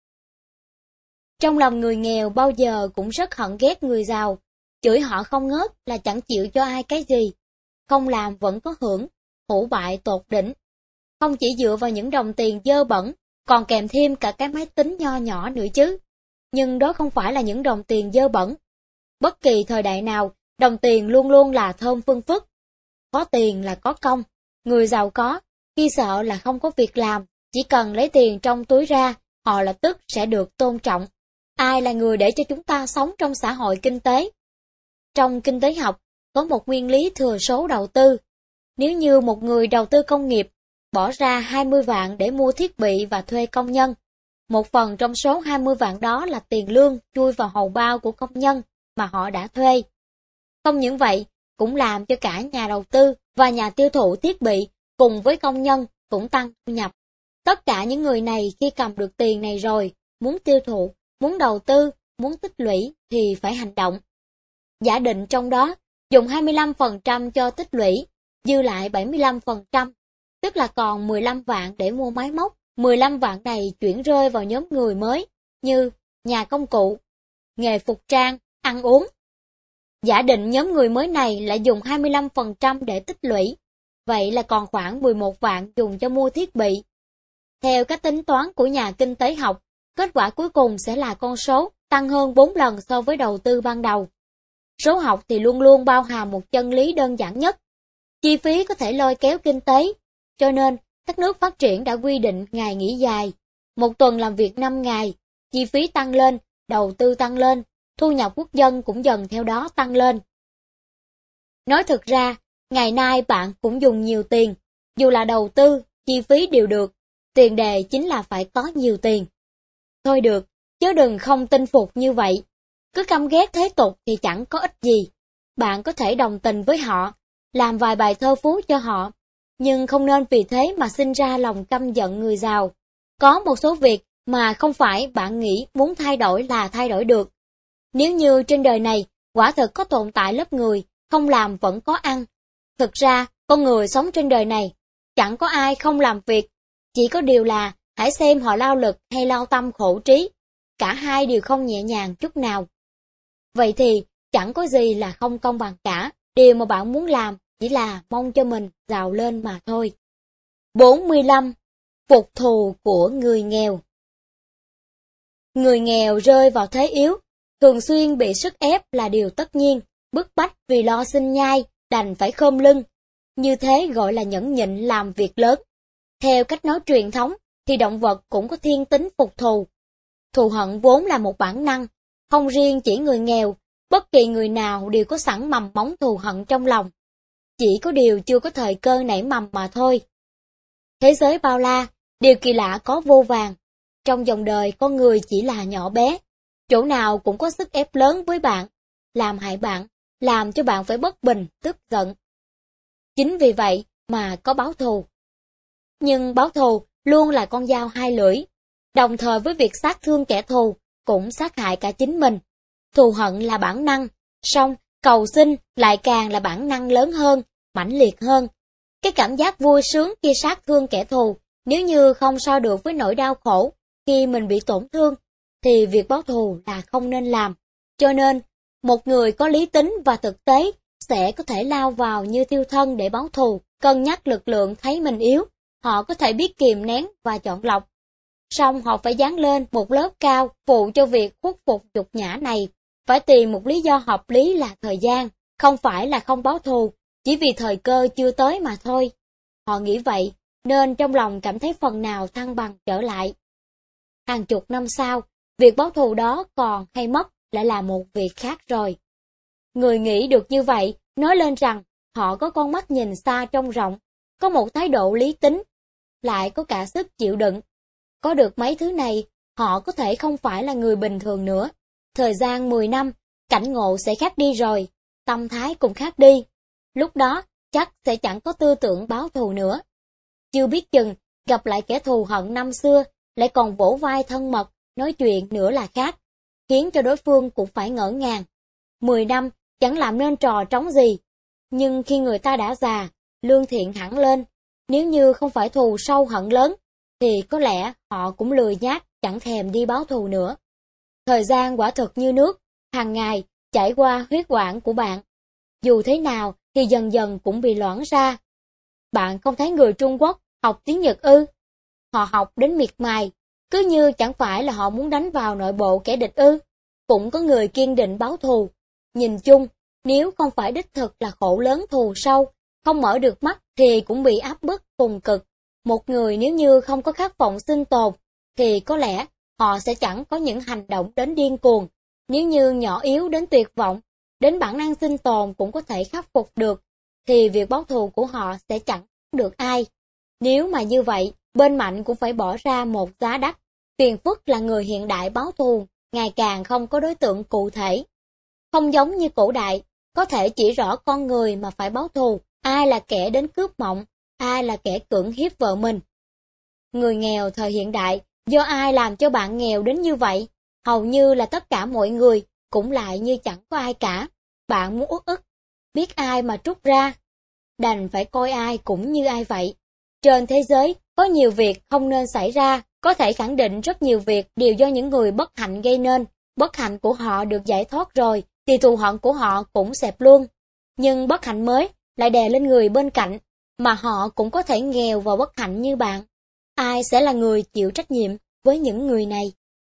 Trong lòng người nghèo bao giờ cũng rất hận ghét người giàu, chửi họ không ngớt là chẳng chịu cho ai cái gì. Không làm vẫn có hưởng, hủ bại tột đỉnh. Không chỉ dựa vào những đồng tiền dơ bẩn, còn kèm thêm cả cái máy tính nho nhỏ nữa chứ. Nhưng đó không phải là những đồng tiền dơ bẩn. Bất kỳ thời đại nào, đồng tiền luôn luôn là thơm phưng phức. Có tiền là có công. Người giàu có, khi sợ là không có việc làm, chỉ cần lấy tiền trong túi ra, họ lập tức sẽ được tôn trọng. Ai là người để cho chúng ta sống trong xã hội kinh tế? Trong kinh tế học, có một nguyên lý thừa số đầu tư. Nếu như một người đầu tư công nghiệp, bỏ ra hai mươi vạn để mua thiết bị và thuê công nhân, một phần trong số hai mươi vạn đó là tiền lương chui vào hầu bao của công nhân mà họ đã thuê. Không những vậy, cũng làm cho cả nhà đầu tư và nhà tiêu thụ thiết bị cùng với công nhân cũng tăng thu nhập. Tất cả những người này khi cầm được tiền này rồi, muốn tiêu thụ, muốn đầu tư, muốn tích lũy thì phải hành động. Giả định trong đó, dùng hai mươi lăm phần trăm cho tích lũy, dư lại bảy mươi lăm phần trăm, tức là còn mười lăm vạn để mua máy móc. mười lăm vạn này chuyển rơi vào nhóm người mới, như nhà công cụ, nghề phục trang, ăn uống. Giả định nhóm người mới này lại dùng hai mươi lăm phần trăm để tích lũy, vậy là còn khoảng mười một vạn dùng cho mua thiết bị. Theo các tính toán của nhà kinh tế học, kết quả cuối cùng sẽ là con số tăng hơn bốn lần so với đầu tư ban đầu. Số học thì luôn luôn bao hàm một chân lý đơn giản nhất. Chi phí có thể lôi kéo kinh tế, cho nên các nước phát triển đã quy định ngày nghỉ dài. Một tuần làm việc năm ngày, chi phí tăng lên, đầu tư tăng lên, thu nhập quốc dân cũng dần theo đó tăng lên. Nói thực ra, ngày nay bạn cũng dùng nhiều tiền, dù là đầu tư, chi phí đều được, tiền đề chính là phải có nhiều tiền. Thôi được, chứ đừng không tin phục như vậy. Cứ căm ghét thế tục thì chẳng có ích gì. Bạn có thể đồng tình với họ, làm vài bài thơ phú cho họ, nhưng không nên vì thế mà sinh ra lòng căm giận người giàu. Có một số việc mà không phải bạn nghĩ muốn thay đổi là thay đổi được. Nếu như trên đời này quả thực có tồn tại lớp người không làm vẫn có ăn. Thực ra, con người sống trên đời này, chẳng có ai không làm việc, chỉ có điều là Hãy xem họ lao lực hay lao tâm khổ trí, cả hai đều không nhẹ nhàng chút nào. Vậy thì, chẳng có gì là không công bằng cả, điều mà bạn muốn làm chỉ là mong cho mình giàu lên mà thôi. bốn mươi lăm. Phục thù của người nghèo. Người nghèo rơi vào thế yếu, thường xuyên bị sức ép là điều tất nhiên, bức bách vì lo sinh nhai, đành phải khom lưng. Như thế gọi là nhẫn nhịn làm việc lớn. Theo cách nói truyền thống, thì động vật cũng có thiên tính phục thù. Thù hận vốn là một bản năng, không riêng chỉ người nghèo, bất kỳ người nào đều có sẵn mầm móng thù hận trong lòng. Chỉ có điều chưa có thời cơ nảy mầm mà thôi. Thế giới bao la, điều kỳ lạ có vô vàn. Trong dòng đời con người chỉ là nhỏ bé, chỗ nào cũng có sức ép lớn với bạn, làm hại bạn, làm cho bạn phải bất bình, tức giận. Chính vì vậy mà có báo thù. Nhưng báo thù luôn là con dao hai lưỡi, đồng thời với việc sát thương kẻ thù, cũng sát hại cả chính mình. Thù hận là bản năng, song cầu xin lại càng là bản năng lớn hơn, mãnh liệt hơn. Cái cảm giác vui sướng khi sát thương kẻ thù, nếu như không so được với nỗi đau khổ khi mình bị tổn thương, thì việc báo thù là không nên làm. Cho nên, một người có lý tính và thực tế sẽ có thể lao vào như tiêu thân để báo thù, cân nhắc lực lượng thấy mình yếu, họ có thể biết kìm nén và chọn lọc. Song họ phải dán lên một lớp cao phụ cho việc khuất phục nhục nhã này, phải tìm một lý do hợp lý là thời gian, không phải là không báo thù, chỉ vì thời cơ chưa tới mà thôi. Họ nghĩ vậy, nên trong lòng cảm thấy phần nào thăng bằng trở lại. Hàng chục năm sau, việc báo thù đó còn hay mất lại là một việc khác rồi. Người nghĩ được như vậy, nói lên rằng họ có con mắt nhìn xa trông rộng, có một thái độ lý tính, lại có cả sức chịu đựng. Có được mấy thứ này, họ có thể không phải là người bình thường nữa. Thời gian mười năm, cảnh ngộ sẽ khác đi rồi, tâm thái cũng khác đi. Lúc đó, chắc sẽ chẳng có tư tưởng báo thù nữa. Chưa biết chừng, gặp lại kẻ thù hận năm xưa, lại còn vỗ vai thân mật, nói chuyện nữa là khác, khiến cho đối phương cũng phải ngỡ ngàng. Mười năm, chẳng làm nên trò trống gì. Nhưng khi người ta đã già, lương thiện hẳn lên, nếu như không phải thù sâu hận lớn, thì có lẽ họ cũng lười nhác, chẳng thèm đi báo thù nữa. Thời gian quả thực như nước, hàng ngày chảy qua huyết quản của bạn. Dù thế nào thì dần dần cũng bị loãng ra. Bạn không thấy người Trung Quốc học tiếng Nhật ư? Họ học đến miệt mài, cứ như chẳng phải là họ muốn đánh vào nội bộ kẻ địch ư. Cũng có người kiên định báo thù. Nhìn chung, nếu không phải đích thực là khổ lớn thù sâu, không mở được mắt thì cũng bị áp bức cùng cực. Một người nếu như không có khát vọng sinh tồn, thì có lẽ họ sẽ chẳng có những hành động đến điên cuồng. Nếu như nhỏ yếu đến tuyệt vọng, đến bản năng sinh tồn cũng có thể khắc phục được, thì việc báo thù của họ sẽ chẳng được ai. Nếu mà như vậy, bên mạnh cũng phải bỏ ra một giá đắt. Phiền phức là người hiện đại báo thù, ngày càng không có đối tượng cụ thể. Không giống như cổ đại, có thể chỉ rõ con người mà phải báo thù, ai là kẻ đến cướp mộng, ai là kẻ cưỡng hiếp vợ mình. Người nghèo thời hiện đại, do ai làm cho bạn nghèo đến như vậy? Hầu như là tất cả mọi người, cũng lại như chẳng có ai cả. Bạn muốn uất ức, biết ai mà trút ra? Đành phải coi ai cũng như ai vậy. Trên thế giới, có nhiều việc không nên xảy ra, có thể khẳng định rất nhiều việc đều do những người bất hạnh gây nên. Bất hạnh của họ được giải thoát rồi, thì thù hận của họ cũng xẹp luôn. Nhưng bất hạnh mới lại đè lên người bên cạnh, mà họ cũng có thể nghèo và bất hạnh như bạn. Ai sẽ là người chịu trách nhiệm với những người này?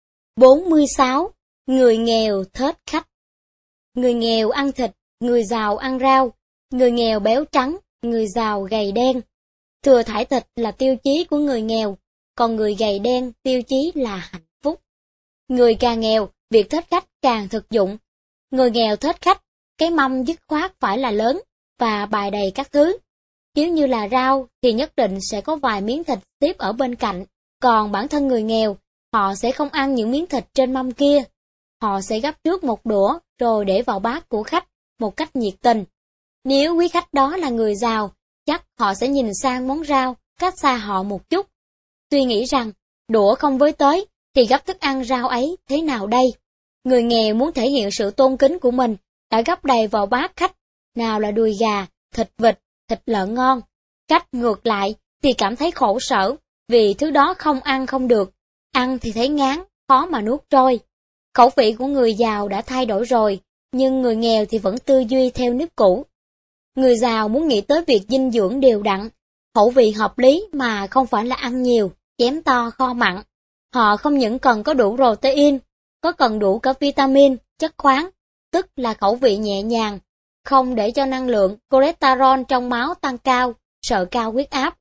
bốn mươi sáu. Người nghèo thết khách. Người nghèo ăn thịt, người giàu ăn rau. Người nghèo béo trắng, người giàu gầy đen. Thừa thải thịt là tiêu chí của người nghèo, còn người gầy đen tiêu chí là hạnh phúc. Người càng nghèo, việc thết khách càng thực dụng. Người nghèo thết khách, cái mâm dứt khoát phải là lớn và bày đầy các thứ. Nếu như là rau thì nhất định sẽ có vài miếng thịt tiếp ở bên cạnh, còn bản thân người nghèo, họ sẽ không ăn những miếng thịt trên mâm kia. Họ sẽ gắp trước một đũa rồi để vào bát của khách một cách nhiệt tình. Nếu quý khách đó là người giàu, chắc họ sẽ nhìn sang món rau cách xa họ một chút. Tuy nghĩ rằng đũa không với tới thì gắp thức ăn rau ấy thế nào đây? Người nghèo muốn thể hiện sự tôn kính của mình, đã gắp đầy vào bát khách, nào là đùi gà, thịt vịt, thịt lợn ngon. Khách ngược lại thì cảm thấy khổ sở, vì thứ đó không ăn không được, ăn thì thấy ngán, khó mà nuốt trôi. Khẩu vị của người giàu đã thay đổi rồi, nhưng người nghèo thì vẫn tư duy theo nếp cũ. Người giàu muốn nghĩ tới việc dinh dưỡng đều đặn, khẩu vị hợp lý mà không phải là ăn nhiều, chén to kho mặn. Họ không những cần có đủ protein, có cần đủ cả vitamin, chất khoáng, tức là khẩu vị nhẹ nhàng, không để cho năng lượng cholesterol trong máu tăng cao, sợ cao huyết áp.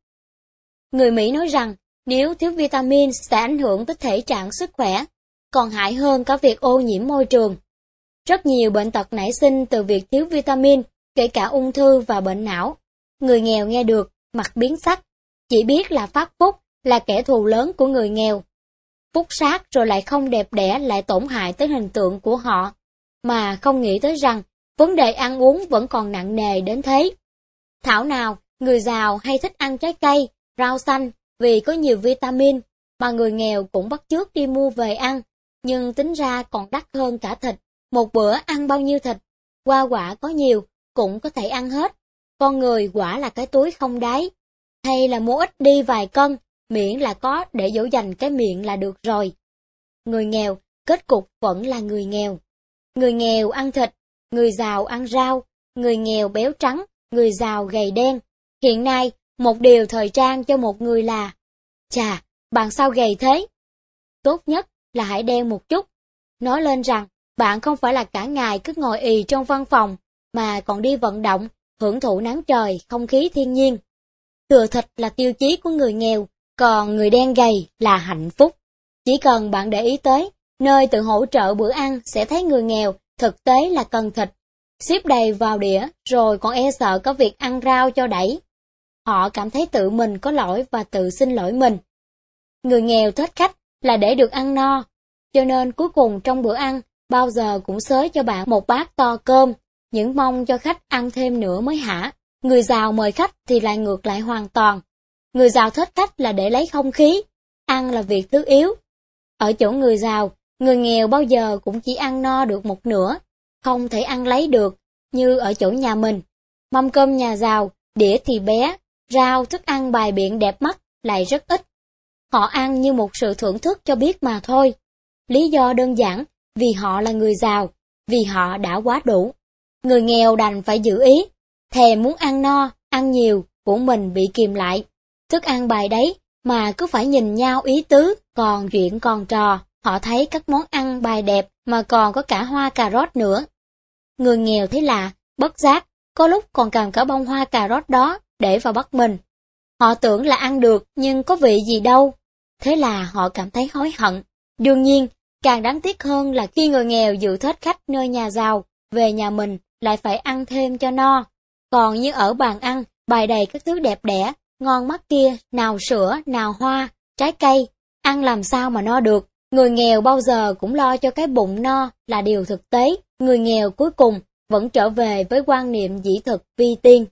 Người Mỹ nói rằng nếu thiếu vitamin sẽ ảnh hưởng tới thể trạng sức khỏe, còn hại hơn cả việc ô nhiễm môi trường. Rất nhiều bệnh tật nảy sinh từ việc thiếu vitamin, kể cả ung thư và bệnh não. Người nghèo nghe được, mặt biến sắc, chỉ biết là phát phúc là kẻ thù lớn của người nghèo. Phúc sát rồi lại không đẹp đẽ lại tổn hại tới hình tượng của họ, mà không nghĩ tới rằng vấn đề ăn uống vẫn còn nặng nề đến thế. Thảo nào, người giàu hay thích ăn trái cây, rau xanh vì có nhiều vitamin, mà người nghèo cũng bắt chước đi mua về ăn, nhưng tính ra còn đắt hơn cả thịt. Một bữa ăn bao nhiêu thịt, hoa quả có nhiều, cũng có thể ăn hết. Con người quả là cái túi không đáy, hay là mua ít đi vài cân, miễn là có để dỗ dành cái miệng là được rồi. Người nghèo, kết cục vẫn là người nghèo. Người nghèo ăn thịt, người giàu ăn rau, người nghèo béo trắng, người giàu gầy đen. Hiện nay, một điều thời trang cho một người là, chà, bạn sao gầy thế? Tốt nhất là hãy đen một chút. Nói lên rằng, bạn không phải là cả ngày cứ ngồi ì trong văn phòng, mà còn đi vận động, hưởng thụ nắng trời, không khí thiên nhiên. Thừa thịt là tiêu chí của người nghèo, còn người đen gầy là hạnh phúc. Chỉ cần bạn để ý tới, nơi tự hỗ trợ bữa ăn sẽ thấy người nghèo thực tế là cần thịt, xếp đầy vào đĩa rồi còn e sợ có việc ăn rau cho đẩy. Họ cảm thấy tự mình có lỗi và tự xin lỗi mình. Người nghèo thích khách là để được ăn no, cho nên cuối cùng trong bữa ăn, bao giờ cũng xới cho bạn một bát to cơm, những mong cho khách ăn thêm nữa mới hả. Người giàu mời khách thì lại ngược lại hoàn toàn. Người giàu thích khách là để lấy không khí, ăn là việc thứ yếu. Ở chỗ người giàu, người nghèo bao giờ cũng chỉ ăn no được một nửa, không thể ăn lấy được, như ở chỗ nhà mình. Mâm cơm nhà giàu, đĩa thì bé, rau, thức ăn bày biện đẹp mắt lại rất ít. Họ ăn như một sự thưởng thức cho biết mà thôi. Lý do đơn giản, vì họ là người giàu, vì họ đã quá đủ. Người nghèo đành phải giữ ý, thèm muốn ăn no, ăn nhiều, của mình bị kìm lại. Thức ăn bày đấy, mà cứ phải nhìn nhau ý tứ, còn chuyện còn trò, họ thấy các món ăn bày đẹp mà còn có cả hoa cà rốt nữa. Người nghèo thấy lạ, bất giác, có lúc còn cầm cả bông hoa cà rốt đó để vào bắt mình. Họ tưởng là ăn được nhưng có vị gì đâu, thế là họ cảm thấy hối hận. Đương nhiên, càng đáng tiếc hơn là khi người nghèo dự thết khách nơi nhà giàu, về nhà mình lại phải ăn thêm cho no. Còn như ở bàn ăn, bày đầy các thứ đẹp đẽ, ngon mắt kia, nào sữa, nào hoa, trái cây, ăn làm sao mà no được. Người nghèo bao giờ cũng lo cho cái bụng no là điều thực tế, người nghèo cuối cùng vẫn trở về với quan niệm dĩ thực vi tiên.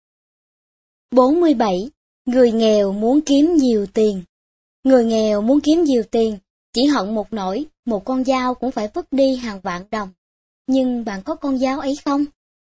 bốn mươi bảy. Người nghèo muốn kiếm nhiều tiền. Người nghèo muốn kiếm nhiều tiền, chỉ hận một nỗi, một con dao cũng phải vứt đi hàng vạn đồng. Nhưng bạn có con dao ấy không?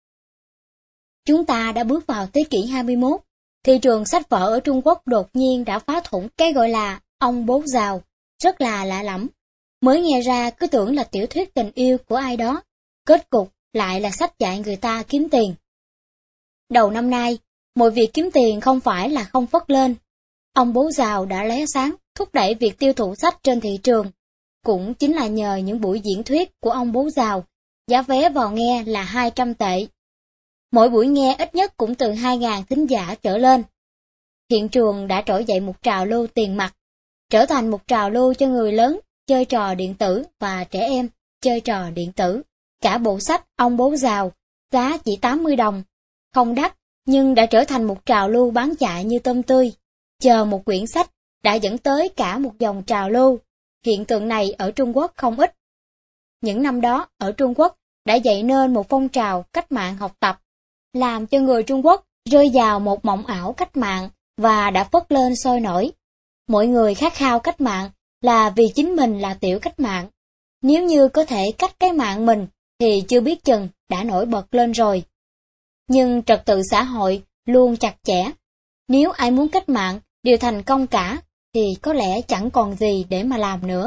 Chúng ta đã bước vào thế kỷ hai mươi mốt, thị trường sách vở ở Trung Quốc đột nhiên đã phá thủng cái gọi là ông bố giàu, rất là lạ lẫm. Mới nghe ra cứ tưởng là tiểu thuyết tình yêu của ai đó, kết cục lại là sách dạy người ta kiếm tiền. Đầu năm nay, mọi việc kiếm tiền không phải là không phất lên. Ông bố giàu đã lóe sáng, thúc đẩy việc tiêu thụ sách trên thị trường. Cũng chính là nhờ những buổi diễn thuyết của ông bố giàu, giá vé vào nghe là hai trăm tệ. Mỗi buổi nghe ít nhất cũng từ hai nghìn thính giả trở lên. Hiện trường đã trỗi dậy một trào lưu tiền mặt, trở thành một trào lưu cho người lớn chơi trò điện tử và trẻ em chơi trò điện tử. Cả bộ sách ông bố giàu, giá chỉ tám mươi đồng, không đắt, nhưng đã trở thành một trào lưu bán chạy như tôm tươi. Chờ một quyển sách đã dẫn tới cả một dòng trào lưu. Hiện tượng này ở Trung Quốc không ít. Những năm đó, ở Trung Quốc đã dậy nên một phong trào cách mạng học tập, làm cho người Trung Quốc rơi vào một mộng ảo cách mạng và đã phất lên sôi nổi. Mọi người khát khao cách mạng là vì chính mình là tiểu cách mạng. Nếu như có thể cách cái mạng mình thì chưa biết chừng đã nổi bật lên rồi. Nhưng trật tự xã hội luôn chặt chẽ. Nếu ai muốn cách mạng đều thành công cả, thì có lẽ chẳng còn gì để mà làm nữa.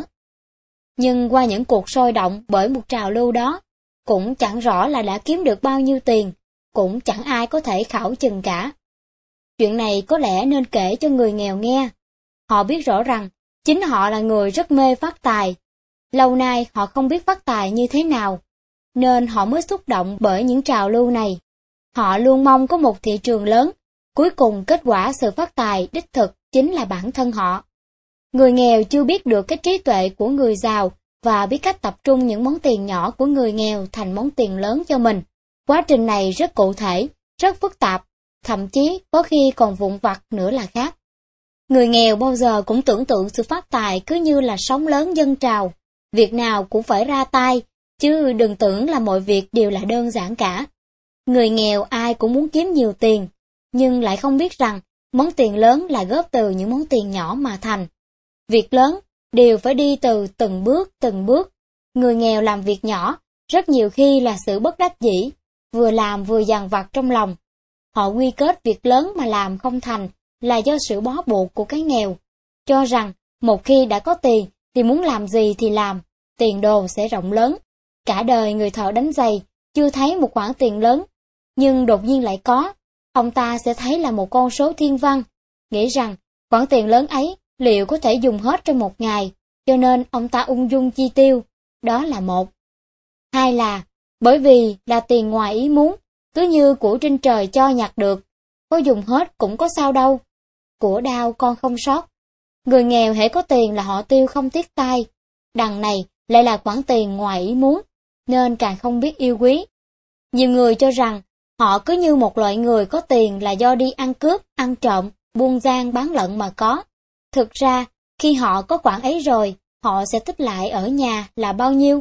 Nhưng qua những cuộc sôi động bởi một trào lưu đó, cũng chẳng rõ là đã kiếm được bao nhiêu tiền, cũng chẳng ai có thể khảo chừng cả. Chuyện này có lẽ nên kể cho người nghèo nghe. Họ biết rõ rằng chính họ là người rất mê phát tài. Lâu nay họ không biết phát tài như thế nào, nên họ mới xúc động bởi những trào lưu này. Họ luôn mong có một thị trường lớn, cuối cùng kết quả sự phát tài đích thực chính là bản thân họ. Người nghèo chưa biết được cái trí tuệ của người giàu và biết cách tập trung những món tiền nhỏ của người nghèo thành món tiền lớn cho mình. Quá trình này rất cụ thể, rất phức tạp, thậm chí có khi còn vụn vặt nữa là khác. Người nghèo bao giờ cũng tưởng tượng sự phát tài cứ như là sóng lớn dâng trào, việc nào cũng phải ra tay, chứ đừng tưởng là mọi việc đều là đơn giản cả. Người nghèo ai cũng muốn kiếm nhiều tiền, nhưng lại không biết rằng món tiền lớn là góp từ những món tiền nhỏ mà thành. Việc lớn đều phải đi từ từng bước từng bước. Người nghèo làm việc nhỏ, rất nhiều khi là sự bất đắc dĩ, vừa làm vừa dằn vặt trong lòng. Họ quy kết việc lớn mà làm không thành là do sự bó buộc của cái nghèo, cho rằng một khi đã có tiền thì muốn làm gì thì làm, tiền đồ sẽ rộng lớn. Cả đời người thợ đánh giày chưa thấy một khoản tiền lớn, nhưng đột nhiên lại có, ông ta sẽ thấy là một con số thiên văn, nghĩ rằng khoản tiền lớn ấy liệu có thể dùng hết trong một ngày, cho nên ông ta ung dung chi tiêu, đó là một. Hai là, bởi vì là tiền ngoài ý muốn, cứ như của trên trời cho nhặt được, có dùng hết cũng có sao đâu, của đao con không sót. Người nghèo hễ có tiền là họ tiêu không tiếc tay, đằng này lại là khoản tiền ngoài ý muốn, nên càng không biết yêu quý. Nhiều người cho rằng họ cứ như một loại người có tiền là do đi ăn cướp, ăn trộm, buôn gian bán lận mà có. Thực ra, khi họ có khoản ấy rồi, họ sẽ tích lại ở nhà là bao nhiêu?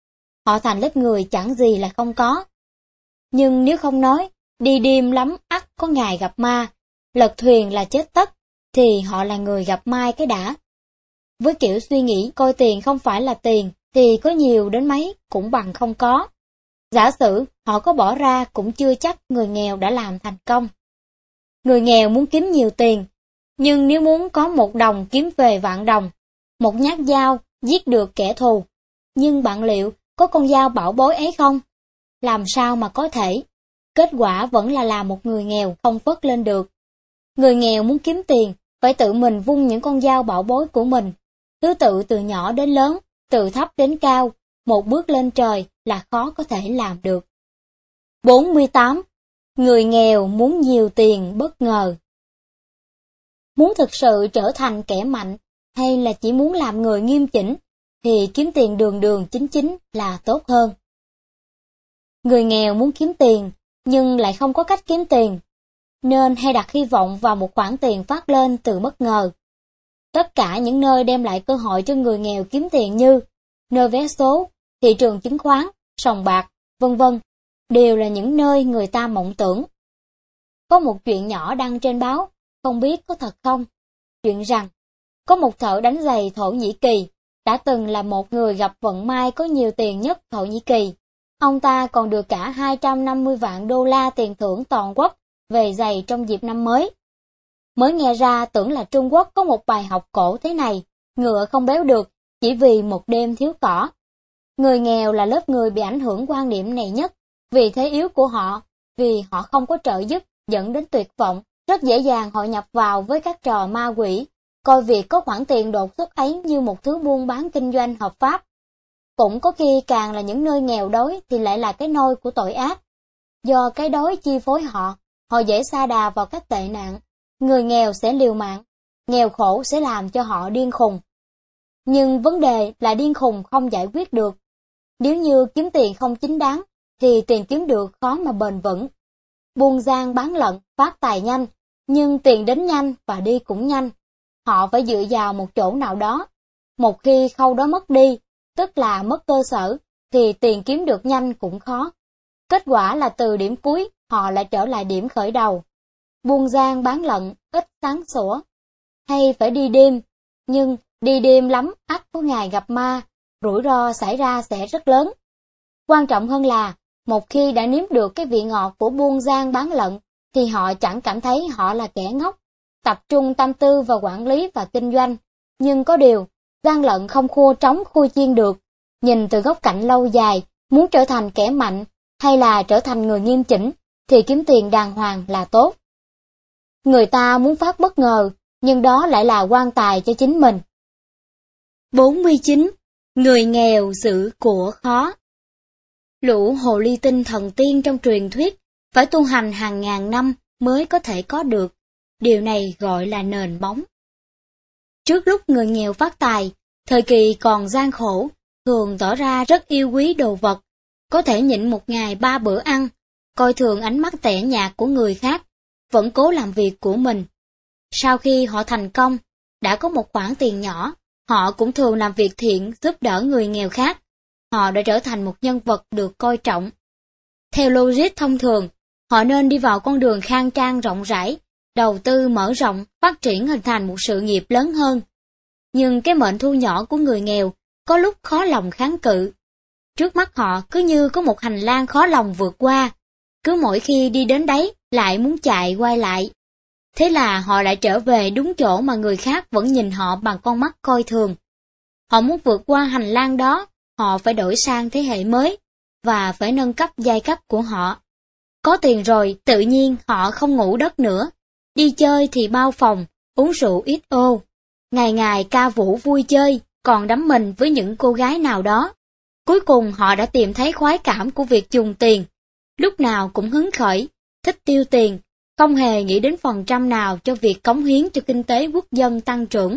Họ thành lớp người chẳng gì là không có. Nhưng nếu không nói, đi đêm lắm ắt có ngày gặp ma, lật thuyền là chết tất, thì họ là người gặp mai cái đã. Với kiểu suy nghĩ coi tiền không phải là tiền, thì có nhiều đến mấy cũng bằng không có. Giả sử họ có bỏ ra cũng chưa chắc người nghèo đã làm thành công. Người nghèo muốn kiếm nhiều tiền, nhưng nếu muốn có một đồng kiếm về vạn đồng, một nhát dao giết được kẻ thù, nhưng bạn liệu có con dao bảo bối ấy không? Làm sao mà có thể? Kết quả vẫn là làm một người nghèo không phất lên được. Người nghèo muốn kiếm tiền, phải tự mình vung những con dao bảo bối của mình. Thứ tự từ nhỏ đến lớn, từ thấp đến cao, một bước lên trời là khó có thể làm được. bốn mươi tám. Người nghèo muốn nhiều tiền bất ngờ. Muốn thực sự trở thành kẻ mạnh, hay là chỉ muốn làm người nghiêm chỉnh, thì kiếm tiền đường đường chính chính là tốt hơn. Người nghèo muốn kiếm tiền, nhưng lại không có cách kiếm tiền, nên hay đặt hy vọng vào một khoản tiền phát lên từ bất ngờ. Tất cả những nơi đem lại cơ hội cho người nghèo kiếm tiền như nơi vé số, thị trường chứng khoán, sòng bạc, vân vân, đều là những nơi người ta mộng tưởng. Có một chuyện nhỏ đăng trên báo, không biết có thật không? Chuyện rằng, có một thợ đánh giày Thổ Nhĩ Kỳ, đã từng là một người gặp vận may có nhiều tiền nhất Thổ Nhĩ Kỳ. Ông ta còn được cả hai trăm năm mươi vạn đô la tiền thưởng toàn quốc về giày trong dịp năm mới. Mới nghe ra tưởng là Trung Quốc có một bài học cổ thế này, ngựa không béo được, chỉ vì một đêm thiếu cỏ. Người nghèo là lớp người bị ảnh hưởng quan niệm này nhất, vì thế yếu của họ, vì họ không có trợ giúp, dẫn đến tuyệt vọng, rất dễ dàng hội nhập vào với các trò ma quỷ, coi việc có khoản tiền đột xuất ấy như một thứ buôn bán kinh doanh hợp pháp. Cũng có khi càng là những nơi nghèo đói thì lại là cái nôi của tội ác. Do cái đói chi phối họ, họ dễ sa đà vào các tệ nạn. Người nghèo sẽ liều mạng, nghèo khổ sẽ làm cho họ điên khùng. Nhưng vấn đề là điên khùng không giải quyết được. Nếu như kiếm tiền không chính đáng, thì tiền kiếm được khó mà bền vững. Buôn gian bán lận, phát tài nhanh, nhưng tiền đến nhanh và đi cũng nhanh. Họ phải dựa vào một chỗ nào đó. Một khi khâu đó mất đi, tức là mất cơ sở, thì tiền kiếm được nhanh cũng khó. Kết quả là từ điểm cuối, họ lại trở lại điểm khởi đầu. Buôn gian bán lận, ít sáng sủa. Hay phải đi đêm, nhưng đi đêm lắm, ắt có ngày gặp ma, rủi ro xảy ra sẽ rất lớn. Quan trọng hơn là, một khi đã nếm được cái vị ngọt của buôn gian bán lận, thì họ chẳng cảm thấy họ là kẻ ngốc. tập trung tâm tư vào quản lý và kinh doanh. Nhưng có điều, gian lận không khua trống khui chiên được. Nhìn từ góc cạnh lâu dài, muốn trở thành kẻ mạnh hay là trở thành người nghiêm chỉnh, thì kiếm tiền đàng hoàng là tốt. Người ta muốn phát bất ngờ, nhưng đó lại là quan tài cho chính mình. bốn mươi chín. Người nghèo giữ của khó. Lũ hồ ly tinh thần tiên trong truyền thuyết phải tu hành hàng ngàn năm mới có thể có được. Điều này gọi là nền móng. Trước lúc người nghèo phát tài, thời kỳ còn gian khổ, thường tỏ ra rất yêu quý đồ vật, có thể nhịn một ngày ba bữa ăn, coi thường ánh mắt tẻ nhạt của người khác, vẫn cố làm việc của mình. Sau khi họ thành công, đã có một khoản tiền nhỏ, họ cũng thường làm việc thiện giúp đỡ người nghèo khác. Họ đã trở thành một nhân vật được coi trọng. Theo logic thông thường, họ nên đi vào con đường khang trang rộng rãi, đầu tư mở rộng, phát triển hình thành một sự nghiệp lớn hơn. Nhưng cái mệnh thu nhỏ của người nghèo có lúc khó lòng kháng cự. Trước mắt họ cứ như có một hành lang khó lòng vượt qua, cứ mỗi khi đi đến đấy lại muốn chạy quay lại. Thế là họ lại trở về đúng chỗ mà người khác vẫn nhìn họ bằng con mắt coi thường. Họ muốn vượt qua hành lang đó, họ phải đổi sang thế hệ mới, và phải nâng cấp giai cấp của họ. Có tiền rồi, tự nhiên họ không ngủ đất nữa. Đi chơi thì bao phòng, uống rượu ít ô. Ngày ngày ca vũ vui chơi, còn đắm mình với những cô gái nào đó. Cuối cùng họ đã tìm thấy khoái cảm của việc dùng tiền. Lúc nào cũng hứng khởi, thích tiêu tiền, không hề nghĩ đến phần trăm nào cho việc cống hiến cho kinh tế quốc dân tăng trưởng.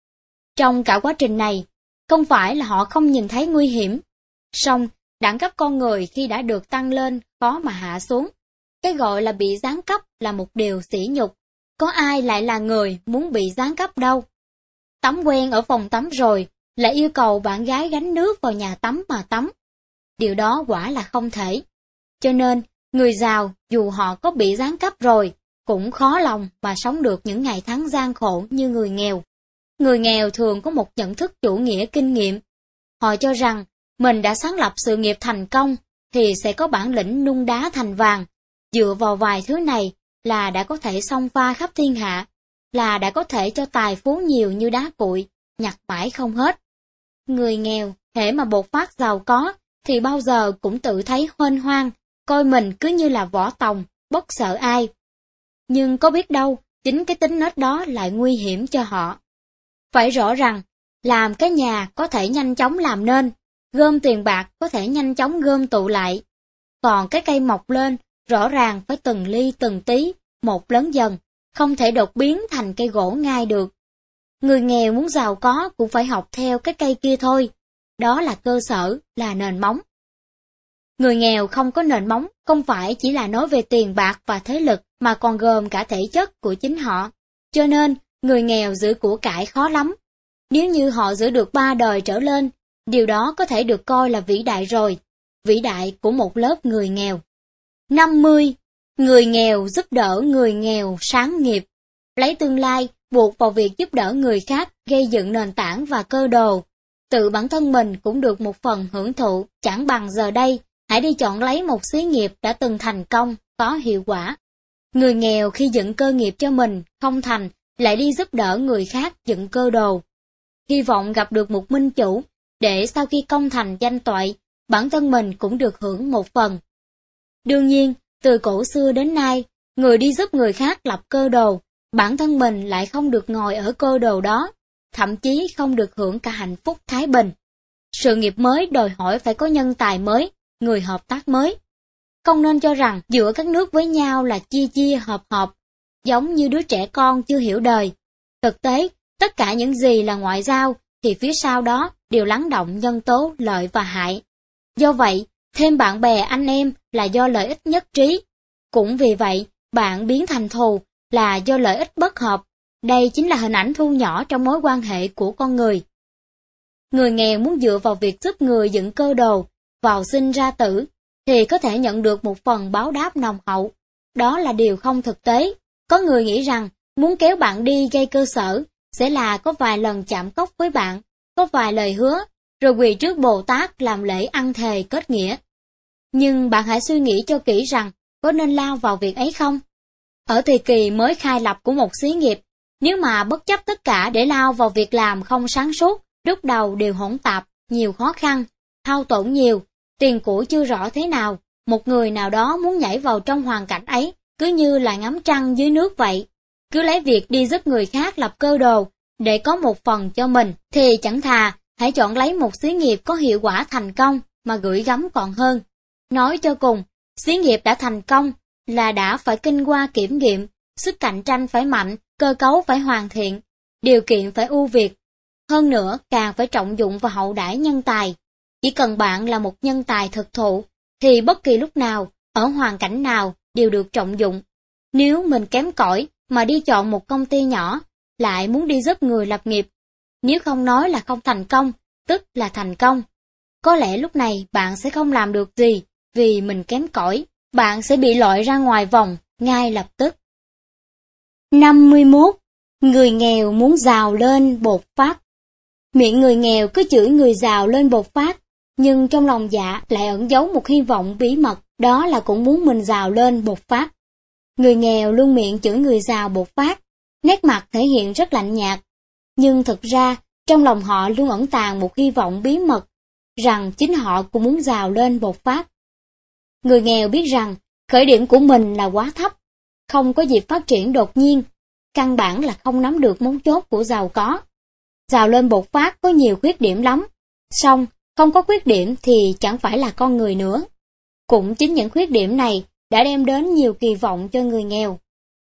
Trong cả quá trình này, không phải là họ không nhìn thấy nguy hiểm. Song, đẳng cấp con người khi đã được tăng lên khó mà hạ xuống. Cái gọi là bị giáng cấp là một điều sỉ nhục. Có ai lại là người muốn bị giáng cấp đâu. Tắm quen ở phòng tắm rồi, lại yêu cầu bạn gái gánh nước vào nhà tắm mà tắm. Điều đó quả là không thể. Cho nên, người giàu dù họ có bị giáng cấp rồi, cũng khó lòng mà sống được những ngày tháng gian khổ như người nghèo. Người nghèo thường có một nhận thức chủ nghĩa kinh nghiệm. Họ cho rằng mình đã sáng lập sự nghiệp thành công thì sẽ có bản lĩnh nung đá thành vàng. Dựa vào vài thứ này là đã có thể xông pha khắp thiên hạ, là đã có thể cho tài phú nhiều như đá cuội, nhặt mãi không hết. Người nghèo, hễ mà bột phát giàu có, thì bao giờ cũng tự thấy huênh hoang, coi mình cứ như là vỏ tòng, bất sợ ai. Nhưng có biết đâu, chính cái tính nết đó lại nguy hiểm cho họ. Phải rõ rằng, làm cái nhà có thể nhanh chóng làm nên, gom tiền bạc có thể nhanh chóng gom tụ lại. Còn cái cây mọc lên, rõ ràng phải từng ly từng tí, một lớn dần, không thể đột biến thành cây gỗ ngay được. Người nghèo muốn giàu có cũng phải học theo cái cây kia thôi. Đó là cơ sở, là nền móng. Người nghèo không có nền móng không phải chỉ là nói về tiền bạc và thế lực mà còn gồm cả thể chất của chính họ. Cho nên, người nghèo giữ của cải khó lắm. Nếu như họ giữ được ba đời trở lên, điều đó có thể được coi là vĩ đại rồi. Vĩ đại của một lớp người nghèo. năm mươi. Người nghèo giúp đỡ người nghèo sáng nghiệp. Lấy tương lai buộc vào việc giúp đỡ người khác gây dựng nền tảng và cơ đồ. Tự bản thân mình cũng được một phần hưởng thụ, chẳng bằng giờ đây, hãy đi chọn lấy một xí nghiệp đã từng thành công, có hiệu quả. Người nghèo khi dựng cơ nghiệp cho mình, không thành, lại đi giúp đỡ người khác dựng cơ đồ. Hy vọng gặp được một minh chủ, để sau khi công thành danh toại, bản thân mình cũng được hưởng một phần. Đương nhiên, từ cổ xưa đến nay, người đi giúp người khác lập cơ đồ, bản thân mình lại không được ngồi ở cơ đồ đó, thậm chí không được hưởng cả hạnh phúc thái bình. Sự nghiệp mới đòi hỏi phải có nhân tài mới, người hợp tác mới. Không nên cho rằng giữa các nước với nhau là chia chia hợp hợp, giống như đứa trẻ con chưa hiểu đời. Thực tế, tất cả những gì là ngoại giao thì phía sau đó đều lắng động nhân tố lợi và hại. Do vậy, thêm bạn bè anh em là do lợi ích nhất trí. Cũng vì vậy, bạn biến thành thù là do lợi ích bất hợp. Đây chính là hình ảnh thu nhỏ trong mối quan hệ của con người. Người nghèo muốn dựa vào việc giúp người dựng cơ đồ, vào sinh ra tử, thì có thể nhận được một phần báo đáp nồng hậu. Đó là điều không thực tế. Có người nghĩ rằng muốn kéo bạn đi gây cơ sở sẽ là có vài lần chạm cốc với bạn, có vài lời hứa, rồi quỳ trước Bồ Tát làm lễ ăn thề kết nghĩa. Nhưng bạn hãy suy nghĩ cho kỹ rằng có nên lao vào việc ấy không? Ở thời kỳ mới khai lập của một xí nghiệp, Nếu mà bất chấp tất cả để lao vào việc làm không sáng suốt, lúc đầu đều hỗn tạp, nhiều khó khăn, hao tổn nhiều, tiền của chưa rõ thế nào, một người nào đó muốn nhảy vào trong hoàn cảnh ấy cứ như là ngắm trăng dưới nước vậy. Cứ lấy việc đi giúp người khác lập cơ đồ để có một phần cho mình thì chẳng thà hãy chọn lấy một xí nghiệp có hiệu quả thành công mà gửi gắm còn hơn. Nói cho cùng, xí nghiệp đã thành công là đã phải kinh qua kiểm nghiệm, sức cạnh tranh phải mạnh, cơ cấu phải hoàn thiện, điều kiện phải ưu việt. Hơn nữa, càng phải trọng dụng và hậu đãi nhân tài. Chỉ cần bạn là một nhân tài thực thụ, thì bất kỳ lúc nào, ở hoàn cảnh nào đều được trọng dụng. Nếu mình kém cỏi mà đi chọn một công ty nhỏ, lại muốn đi giúp người lập nghiệp, nếu không nói là không thành công, tức là thành công. Có lẽ lúc này bạn sẽ không làm được gì vì mình kém cỏi, bạn sẽ bị loại ra ngoài vòng ngay lập tức. năm mươi mốt. Người nghèo muốn giàu lên bột phát. Miệng người nghèo cứ chửi người giàu lên bột phát, nhưng trong lòng dạ lại ẩn giấu một hy vọng bí mật, đó là cũng muốn mình giàu lên bột phát. Người nghèo luôn miệng chửi người giàu bột phát, nét mặt thể hiện rất lạnh nhạt, nhưng thực ra trong lòng họ luôn ẩn tàng một hy vọng bí mật, rằng chính họ cũng muốn giàu lên bột phát. Người nghèo biết rằng khởi điểm của mình là quá thấp, không có dịp phát triển đột nhiên, căn bản là không nắm được mấu chốt của giàu có. Giàu lên bột phát có nhiều khuyết điểm lắm, song không có khuyết điểm thì chẳng phải là con người nữa. Cũng chính những khuyết điểm này đã đem đến nhiều kỳ vọng cho người nghèo.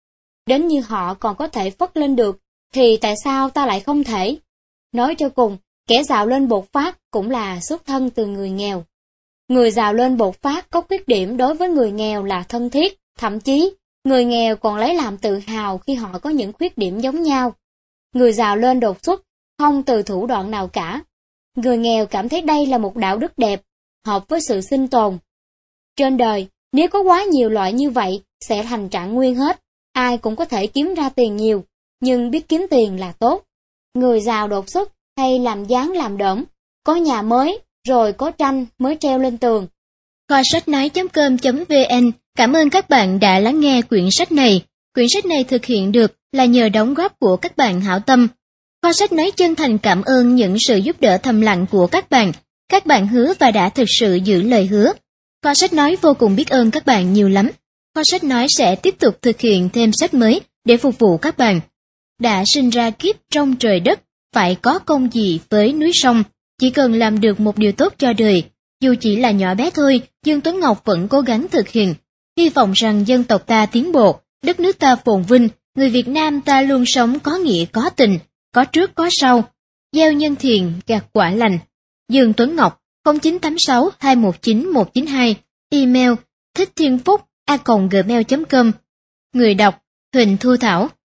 Đến như họ còn có thể phất lên được, thì tại sao ta lại không thể? Nói cho cùng, kẻ giàu lên bột phát cũng là xuất thân từ người nghèo. Người giàu lên bột phát có khuyết điểm đối với người nghèo là thân thiết, thậm chí người nghèo còn lấy làm tự hào khi họ có những khuyết điểm giống nhau. Người giàu lên đột xuất, không từ thủ đoạn nào cả. Người nghèo cảm thấy đây là một đạo đức đẹp, hợp với sự sinh tồn. Trên đời, nếu có quá nhiều loại như vậy, sẽ thành trạng nguyên hết. Ai cũng có thể kiếm ra tiền nhiều, nhưng biết kiếm tiền là tốt. Người giàu đột xuất hay làm dáng làm đỡm, có nhà mới, rồi có tranh mới treo lên tường. Kho sách nói chấm com chấm vn cảm ơn các bạn đã lắng nghe quyển sách này. Quyển sách này thực hiện được là nhờ đóng góp của các bạn hảo tâm. Kho sách nói chân thành cảm ơn những sự giúp đỡ thầm lặng của các bạn. Các bạn hứa và đã thực sự giữ lời hứa. Kho sách nói vô cùng biết ơn các bạn nhiều lắm. Kho sách nói sẽ tiếp tục thực hiện thêm sách mới để phục vụ các bạn. Đã sinh ra kiếp trong trời đất, phải có công gì với núi sông. Chỉ cần làm được một điều tốt cho đời, dù chỉ là nhỏ bé thôi, Dương Tuấn Ngọc vẫn cố gắng thực hiện. Hy vọng rằng dân tộc ta tiến bộ, đất nước ta phồn vinh, người Việt Nam ta luôn sống có nghĩa có tình, có trước có sau, gieo nhân thiện gặt quả lành. Dương Tuấn Ngọc không chín tám sáu hai một chín một chín hai, email thích thiên phúc a còng gmail chấm com. Người đọc Huỳnh Thu Thảo.